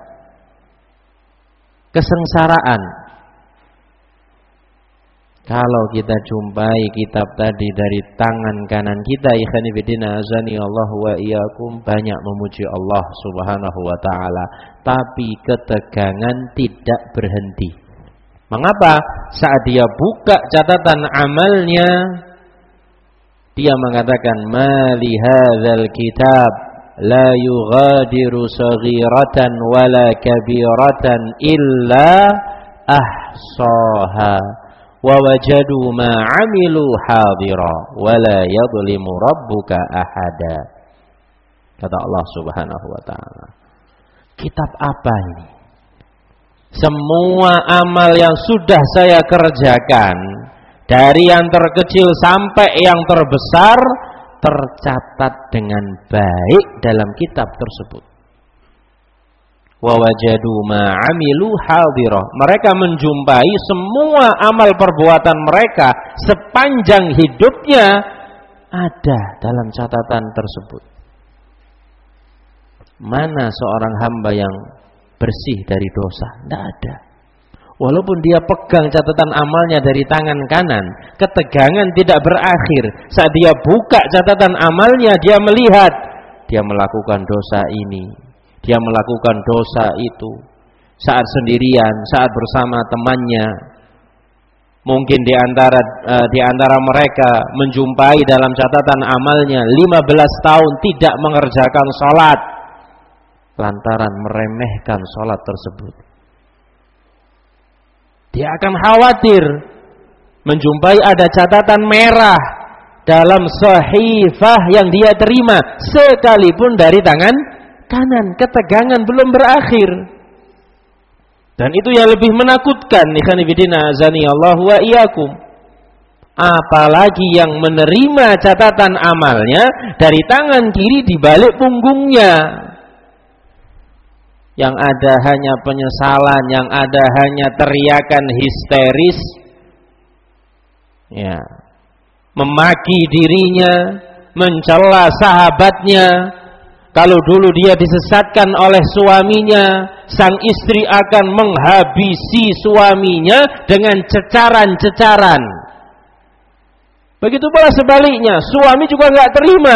kesengsaraan. Kalau kita jumpai kitab tadi dari tangan kanan kita, ikhwanifidina azani Allah wa iyyakum, banyak memuji Allah Subhanahu wa taala, tapi ketegangan tidak berhenti. Mengapa? Saat dia buka catatan amalnya, dia mengatakan, ma li hadzal kitab la yughadiru saghiratan wala kabiratan illa ahsaha wa wajadu ma 'amilu hadira wa la yadhlimu rabbuka ahada. Kata Allah Subhanahu wa taala. Kitab apa ini? Semua amal yang sudah saya kerjakan, dari yang terkecil sampai yang terbesar, tercatat dengan baik dalam kitab tersebut. Wa wajadu ma 'amilu hadira. Mereka menjumpai semua amal perbuatan mereka sepanjang hidupnya ada dalam catatan tersebut. Mana seorang hamba yang bersih dari dosa? Tidak ada. Walaupun dia pegang catatan amalnya dari tangan kanan, ketegangan tidak berakhir. Saat dia buka catatan amalnya, dia melihat dia melakukan dosa ini, dia melakukan dosa itu, saat sendirian, saat bersama temannya. Mungkin di antara uh, di antara mereka menjumpai dalam catatan amalnya lima belas tahun tidak mengerjakan salat lantaran meremehkan salat tersebut. Dia akan khawatir menjumpai ada catatan merah dalam sahifah yang dia terima, sekalipun dari tangan kanan. Ketegangan belum berakhir, dan itu yang lebih menakutkan. Ikhwanifidina azani Allah wa iyyakum. Apalagi yang menerima catatan amalnya dari tangan kiri di balik punggungnya, yang ada hanya penyesalan, yang ada hanya teriakan histeris, ya, memaki dirinya, mencela sahabatnya. Kalau dulu dia disesatkan oleh suaminya, sang istri akan menghabisi suaminya dengan cecaran-cecaran. Begitu pula sebaliknya, suami juga nggak terima.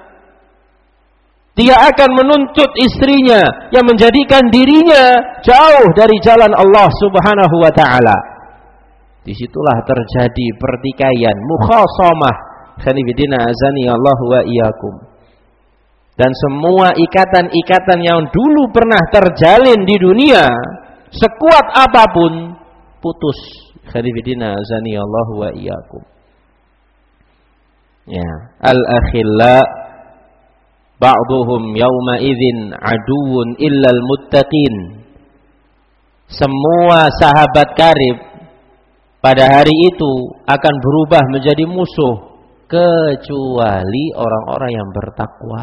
Dia akan menuntut istrinya yang menjadikan dirinya jauh dari jalan Allah Subhanahu wa taala. Disitulah terjadi pertikaian, mukhasamah. Khanifidina azani Allah wa iyyakum. Dan semua ikatan-ikatan yang dulu pernah terjalin di dunia, sekuat apapun, putus. Khanifidina azani Allah wa iyyakum. Ya, al-akhilla ba'duhum yawma idzin aduwwun illal muttaqin. semua sahabat karib pada hari itu akan berubah menjadi musuh kecuali orang-orang yang bertakwa.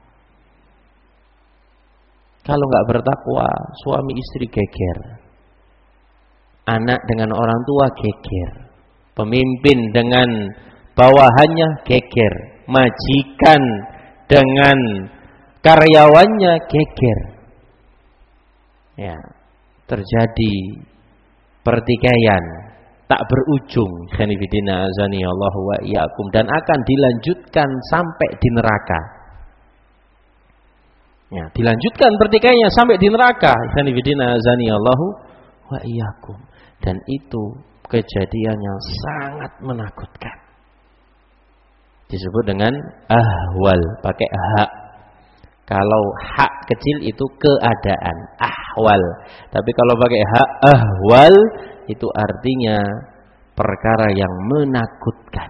Kalau nggak bertakwa, suami istri geger, anak dengan orang tua geger, pemimpin dengan bawahannya geger, majikan dengan karyawannya geger. Ya, terjadi pertikaian tak berujung, khanifidina azani Allah wa iyyakum, dan akan dilanjutkan sampai di neraka. Ya, dilanjutkan pertikaiannya sampai di neraka, khanifidina azani Allah wa iyyakum, dan itu kejadian yang sangat menakutkan. Disebut dengan ahwal, pakai hak. Kalau hak kecil itu keadaan, ahwal. Tapi kalau pakai hak ahwal, itu artinya perkara yang menakutkan.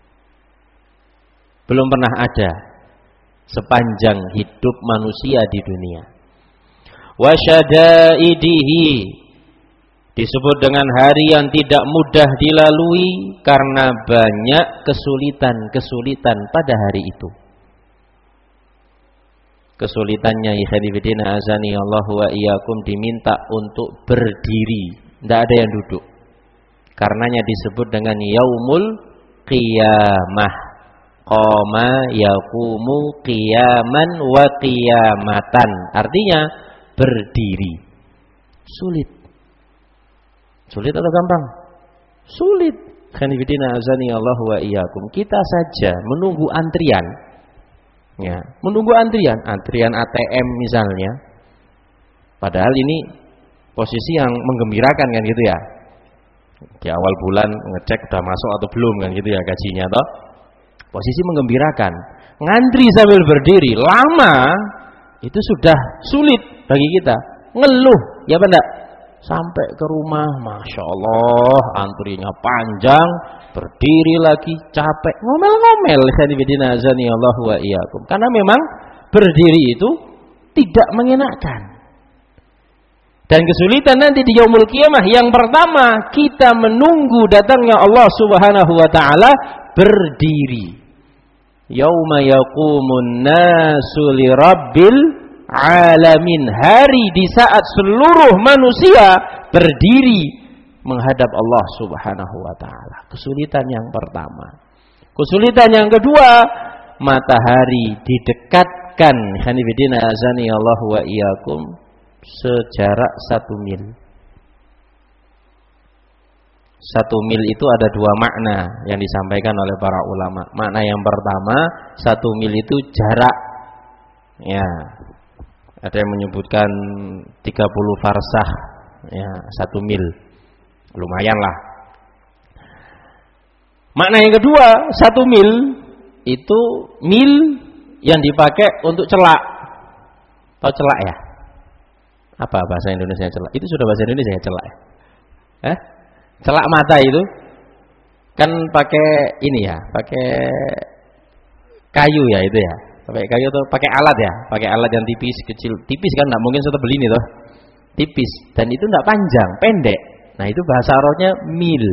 Belum pernah ada sepanjang hidup manusia di dunia. Wasyadaidihi, disebut dengan hari yang tidak mudah dilalui karena banyak kesulitan-kesulitan pada hari itu. Kesulitannya ikhwanifidina azani Allah wa iyyakum, diminta untuk berdiri, tidak ada yang duduk. Karenanya disebut dengan yaumul qiyamah. Qama yaqumu qiyaman wa qiyamatan. Artinya berdiri. Sulit. Sulit atau gampang? Sulit. Ikhwanifidina azani Allah wa iyyakum. Kita saja menunggu antrian. Ya, menunggu antrian, antrian A T M misalnya. Padahal ini posisi yang menggembirakan kan gitu ya. Di awal bulan ngecek udah masuk atau belum kan gitu ya gajinya toh. Posisi menggembirakan. Ngantri sambil berdiri lama itu sudah sulit bagi kita. Ngeluh, ya apa enggak? Sampai ke rumah, Masya Allah, antrinya panjang, berdiri lagi, capek, ngomel-ngomel. Karena memang berdiri itu tidak mengenakan. Dan kesulitan nanti di yaumul qiyamah, yang pertama kita menunggu datangnya Allah Subhanahu wa taala berdiri. Yauma yaqumun nasu lirabbil alamin, hari di saat seluruh manusia berdiri menghadap Allah Subhanahu wa taala. Kesulitan yang pertama. Kesulitan yang kedua, matahari didekatkan, hanifidina azani Allah wa iyyakum, sejarak satu mil. Satu mil itu ada dua makna yang disampaikan oleh para ulama. Makna yang pertama, satu mil itu jarak. Ya, ada yang menyebutkan tiga puluh farsah, ya, satu mil. Lumayan lah. Makna yang kedua, satu mil itu mil yang dipakai untuk celak. Tahu celak ya? Apa bahasa Indonesia celak? Itu sudah bahasa Indonesia ya, celak ya? Eh? Celak mata itu kan pakai ini ya, pakai kayu ya itu ya. Pakai kayu atau pakai alat ya? Pakai alat yang tipis, kecil. Tipis kan enggak mungkin setebel ini toh. Tipis, dan itu enggak panjang, pendek. Nah, itu bahasa Arabnya mil.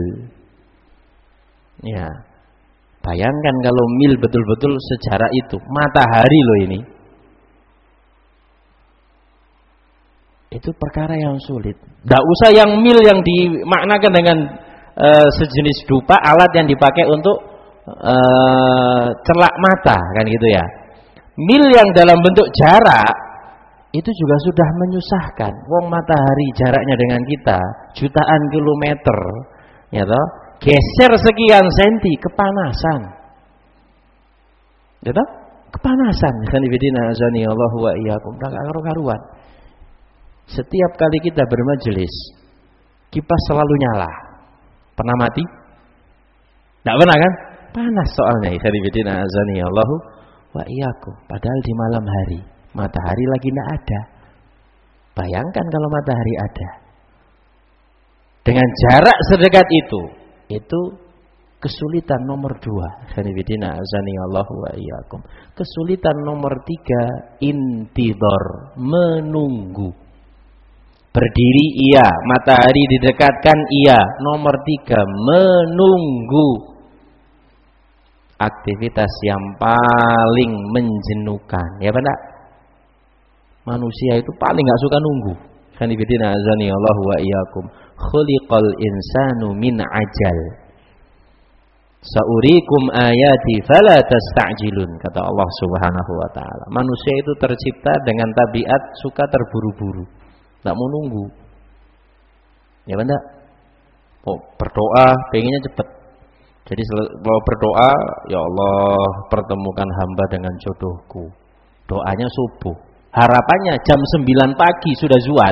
Ya. Bayangkan kalau mil betul-betul sejarak itu, matahari loh ini. Itu perkara yang sulit. Enggak usah yang mil yang dimaknakan dengan e, sejenis dupa, alat yang dipakai untuk e, celak mata kan gitu ya. Mil yang dalam bentuk jarak itu juga sudah menyusahkan. Wong matahari jaraknya dengan kita jutaan kilometer, ya toh, geser sekian senti, kepanasan, ya toh, kepanasan. Khanifidina azani Allah wa iyyakum, karu-karuan. Setiap kali kita bermajelis, kipas selalu nyala. Pernah mati? Tidak pernah kan? Panas soalnya. Khanifidina azani Allah wa iyyakum. Padahal di malam hari matahari lagi tidak ada. Bayangkan kalau matahari ada. Dengan jarak sedekat itu, itu kesulitan nomor dua. Khanifidina azani Allah wa iyyakum. Kesulitan nomor tiga, intidor, menunggu. Berdiri iya, matahari didekatkan iya. Nomor tiga, menunggu. Aktivitas yang paling menjenuhkan, ya benar. Manusia itu paling nggak suka nunggu. Kanibidina azani Allah wa iyyakum. Khuliqal insanu min ajal. Saurikum ayati fala tasta'jilun, kata Allah Subhanahu wa taala. Manusia itu tercipta dengan tabiat suka terburu-buru. Enggak mau nunggu. Ya benar. Oh, berdoa pengennya cepat. Jadi kalau berdoa, ya Allah pertemukan hamba dengan jodohku. Doanya subuh. Harapannya jam sembilan pagi sudah zuhud.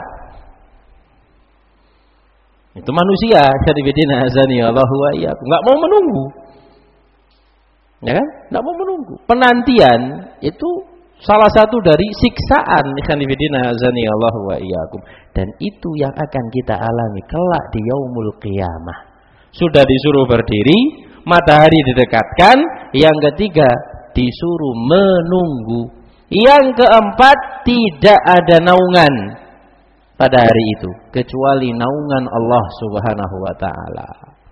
Itu manusia, syarifidina azani Allahu wa iyyakum. Enggak mau menunggu. Ya kan? Enggak mau menunggu. Penantian itu salah satu dari siksaan, syarifidina azani Allahu wa iyyakum. Dan itu yang akan kita alami kelak di yaumul qiyamah. Sudah disuruh berdiri, matahari didekatkan. Yang ketiga, disuruh menunggu. Yang keempat, tidak ada naungan pada hari itu kecuali naungan Allah Subhanahu wa taala.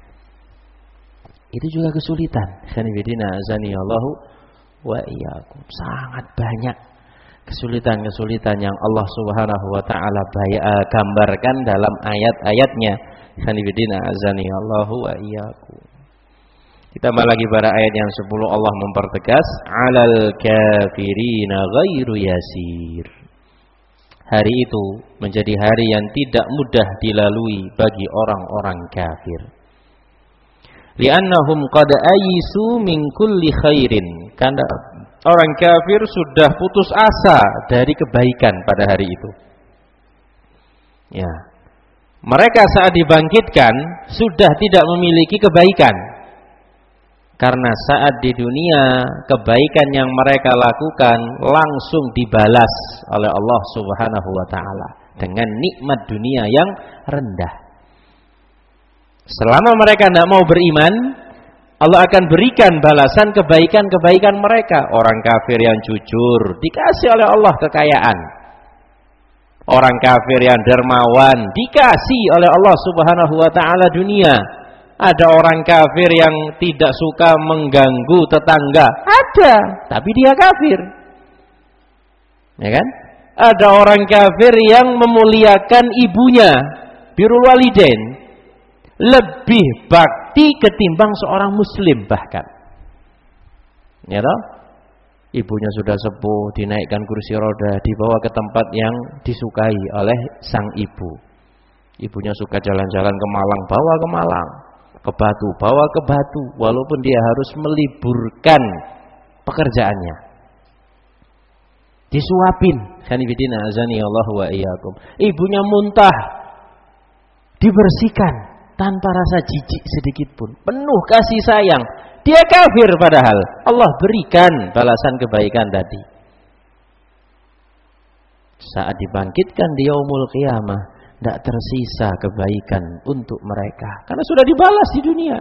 Itu juga kesulitan. Sanibidina azani Allahu wa iyyakum. Sangat banyak kesulitan-kesulitan yang Allah Subhanahu wa taala gambarkan dalam ayat-ayatnya. Sanibidina azani Allahu wa iyyakum. Kita kembali lagi pada ayat yang sepuluh. Allah mempertegas, alal kafirina ghairu yasir. Hari itu menjadi hari yang tidak mudah dilalui bagi orang-orang kafir. Li'annahum qad ayisu min kulli khairin. Karena orang kafir sudah putus asa dari kebaikan pada hari itu. Ya. Mereka saat dibangkitkan sudah tidak memiliki kebaikan. Karena saat di dunia kebaikan yang mereka lakukan langsung dibalas oleh Allah Subhanahu wa taala dengan nikmat dunia yang rendah. Selama mereka tidak mau beriman, Allah akan berikan balasan kebaikan-kebaikan mereka. Orang kafir yang jujur dikasih oleh Allah kekayaan. Orang kafir yang dermawan dikasih oleh Allah Subhanahu wa taala dunia. Ada orang kafir yang tidak suka mengganggu tetangga, ada, tapi dia kafir. Ya kan? Ada orang kafir yang memuliakan ibunya, birrul walidain, lebih bakti ketimbang seorang muslim bahkan. Ya toh? Ibunya sudah sepuh, dinaikkan kursi roda, dibawa ke tempat yang disukai oleh sang ibu. Ibunya suka jalan-jalan ke Malang, bawa ke Malang. Ke Batu, bawa ke Batu, walaupun dia harus meliburkan pekerjaannya. Disuapin, sanibidina azani Allah wa iyyakum. Ibunya muntah, dibersihkan tanpa rasa jijik sedikit pun, penuh kasih sayang. Dia kafir padahal Allah berikan balasan kebaikan tadi. Saat dibangkitkan di yaumul qiyamah, tidak tersisa kebaikan untuk mereka karena sudah dibalas di dunia.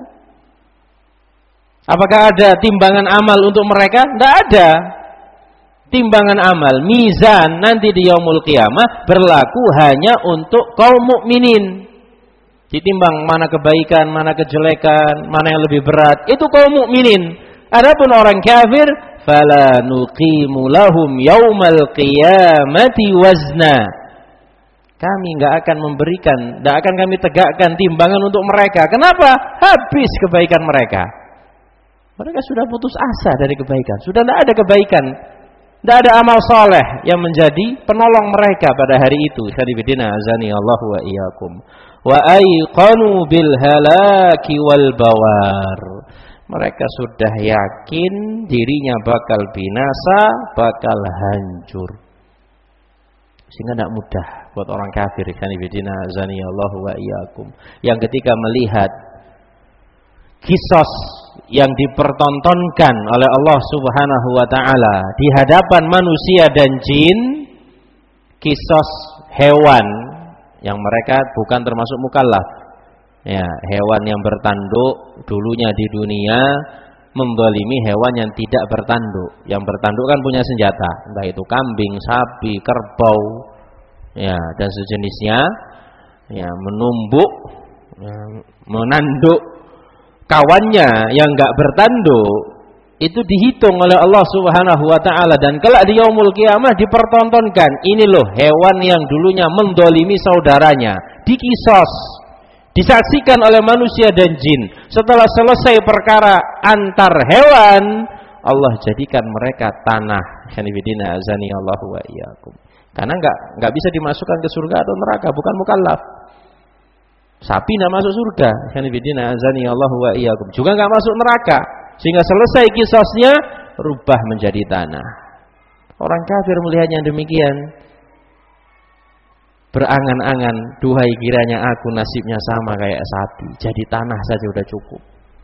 Apakah ada timbangan amal untuk mereka? Tidak ada. Timbangan amal, mizan nanti di yaumul qiyamah berlaku hanya untuk kaum mukminin. Ditimbang mana kebaikan, mana kejelekan, mana yang lebih berat, itu kaum mukminin. Adapun orang kafir, fala nuqimu lahum yaumal qiyamati wazna. Kami enggak akan memberikan, enggak akan kami tegakkan timbangan untuk mereka. Kenapa? Habis kebaikan mereka. Mereka sudah putus asa dari kebaikan. Sudah tidak ada kebaikan. Tidak ada amal soleh yang menjadi penolong mereka pada hari itu. Syarifidina azani Allah wa iyyakum. Wa ayqanu bil halaki wal bawar. Mereka sudah yakin dirinya bakal binasa, bakal hancur. Sehingga tidak mudah buat orang kafir. Kanibidina azani Allah wa iyyakum. Yang ketika melihat kisos yang dipertontonkan oleh Allah Subhanahu wa taala di hadapan manusia dan jin, kisos hewan yang mereka bukan termasuk mukallaf. Ya, hewan yang bertanduk dulunya di dunia mendolimi hewan yang tidak bertanduk. Yang bertanduk kan punya senjata, entah itu kambing, sapi, kerbau, ya dan sejenisnya, ya menumbuk, ya, menanduk kawannya yang enggak bertanduk, itu dihitung oleh Allah Subhanahu wa taala, dan kelak di yaumul kiamah dipertontonkan, ini loh hewan yang dulunya mendolimi saudaranya, dikisos, disaksikan oleh manusia dan jin. Setelah selesai perkara antar hewan, Allah jadikan mereka tanah. Khanifidina azani Allahu wa iyyakum. Karena enggak enggak bisa dimasukkan ke surga atau neraka, bukan mukallaf. Sapi enggak masuk surga. Khanifidina azani Allahu wa iyyakum. Juga enggak masuk neraka. Sehingga selesai kisosnya, rubah menjadi tanah. Orang kafir melihatnya demikian, berangan-angan, duhai kiranya aku nasibnya sama kayak sapi, jadi tanah saja udah cukup.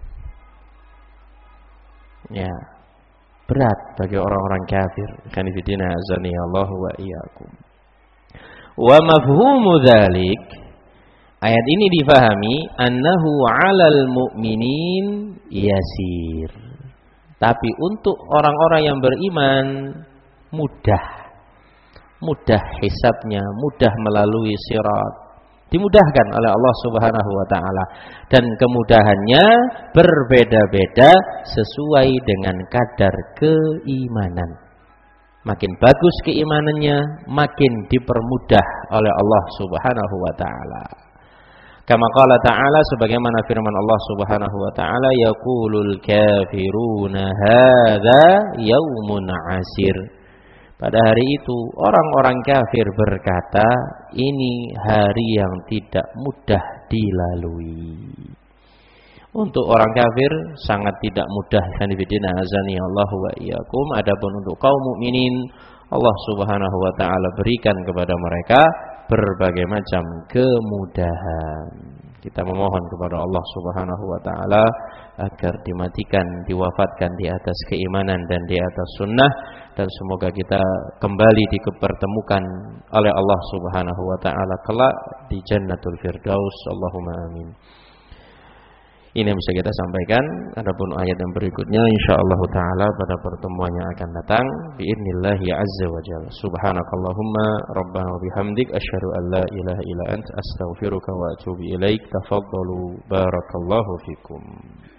Ya, berat bagi orang-orang kafir. Khanifidina azani Allahu wa iyyakum. Wa mafhumu dzalik, ayat ini difahami annahu 'alal mu'minin yasir. Tapi untuk orang-orang yang beriman mudah. Mudah hisabnya, mudah melalui sirat. Dimudahkan oleh Allah Subhanahu wa taala, dan kemudahannya berbeda-beda sesuai dengan kadar keimanan. Makin bagus keimanannya, makin dipermudah oleh Allah Subhanahu wa taala. Kama qala ta'ala, sebagaimana firman Allah Subhanahu wa taala, yaqulul kafiruna hadza yaumun 'asir. Pada hari itu orang-orang kafir berkata, ini hari yang tidak mudah dilalui. Untuk orang kafir sangat tidak mudah. Khanifidina azani Allahu wa iyyakum. Adapun untuk kaum mukminin, Allah Subhanahu wa taala berikan kepada mereka berbagai macam kemudahan. Kita memohon kepada Allah Subhanahu wa taala agar dimatikan, diwafatkan di atas keimanan dan di atas sunnah, dan semoga kita kembali dipertemukan oleh Allah Subhanahu wa taala kelak di Jannatul Firdaus. Allahumma amin. Ini yang bisa kita sampaikan. Adapun ayat yang berikutnya insyaallah taala pada pertemuan yang akan datang biidznillah azza wa jalla. Subhanakallahumma rabbana wa bihamdik asyhadu an la ilaha illa anta astaghfiruka wa atubu ilaik. Tafaddalu barakallahu fikum.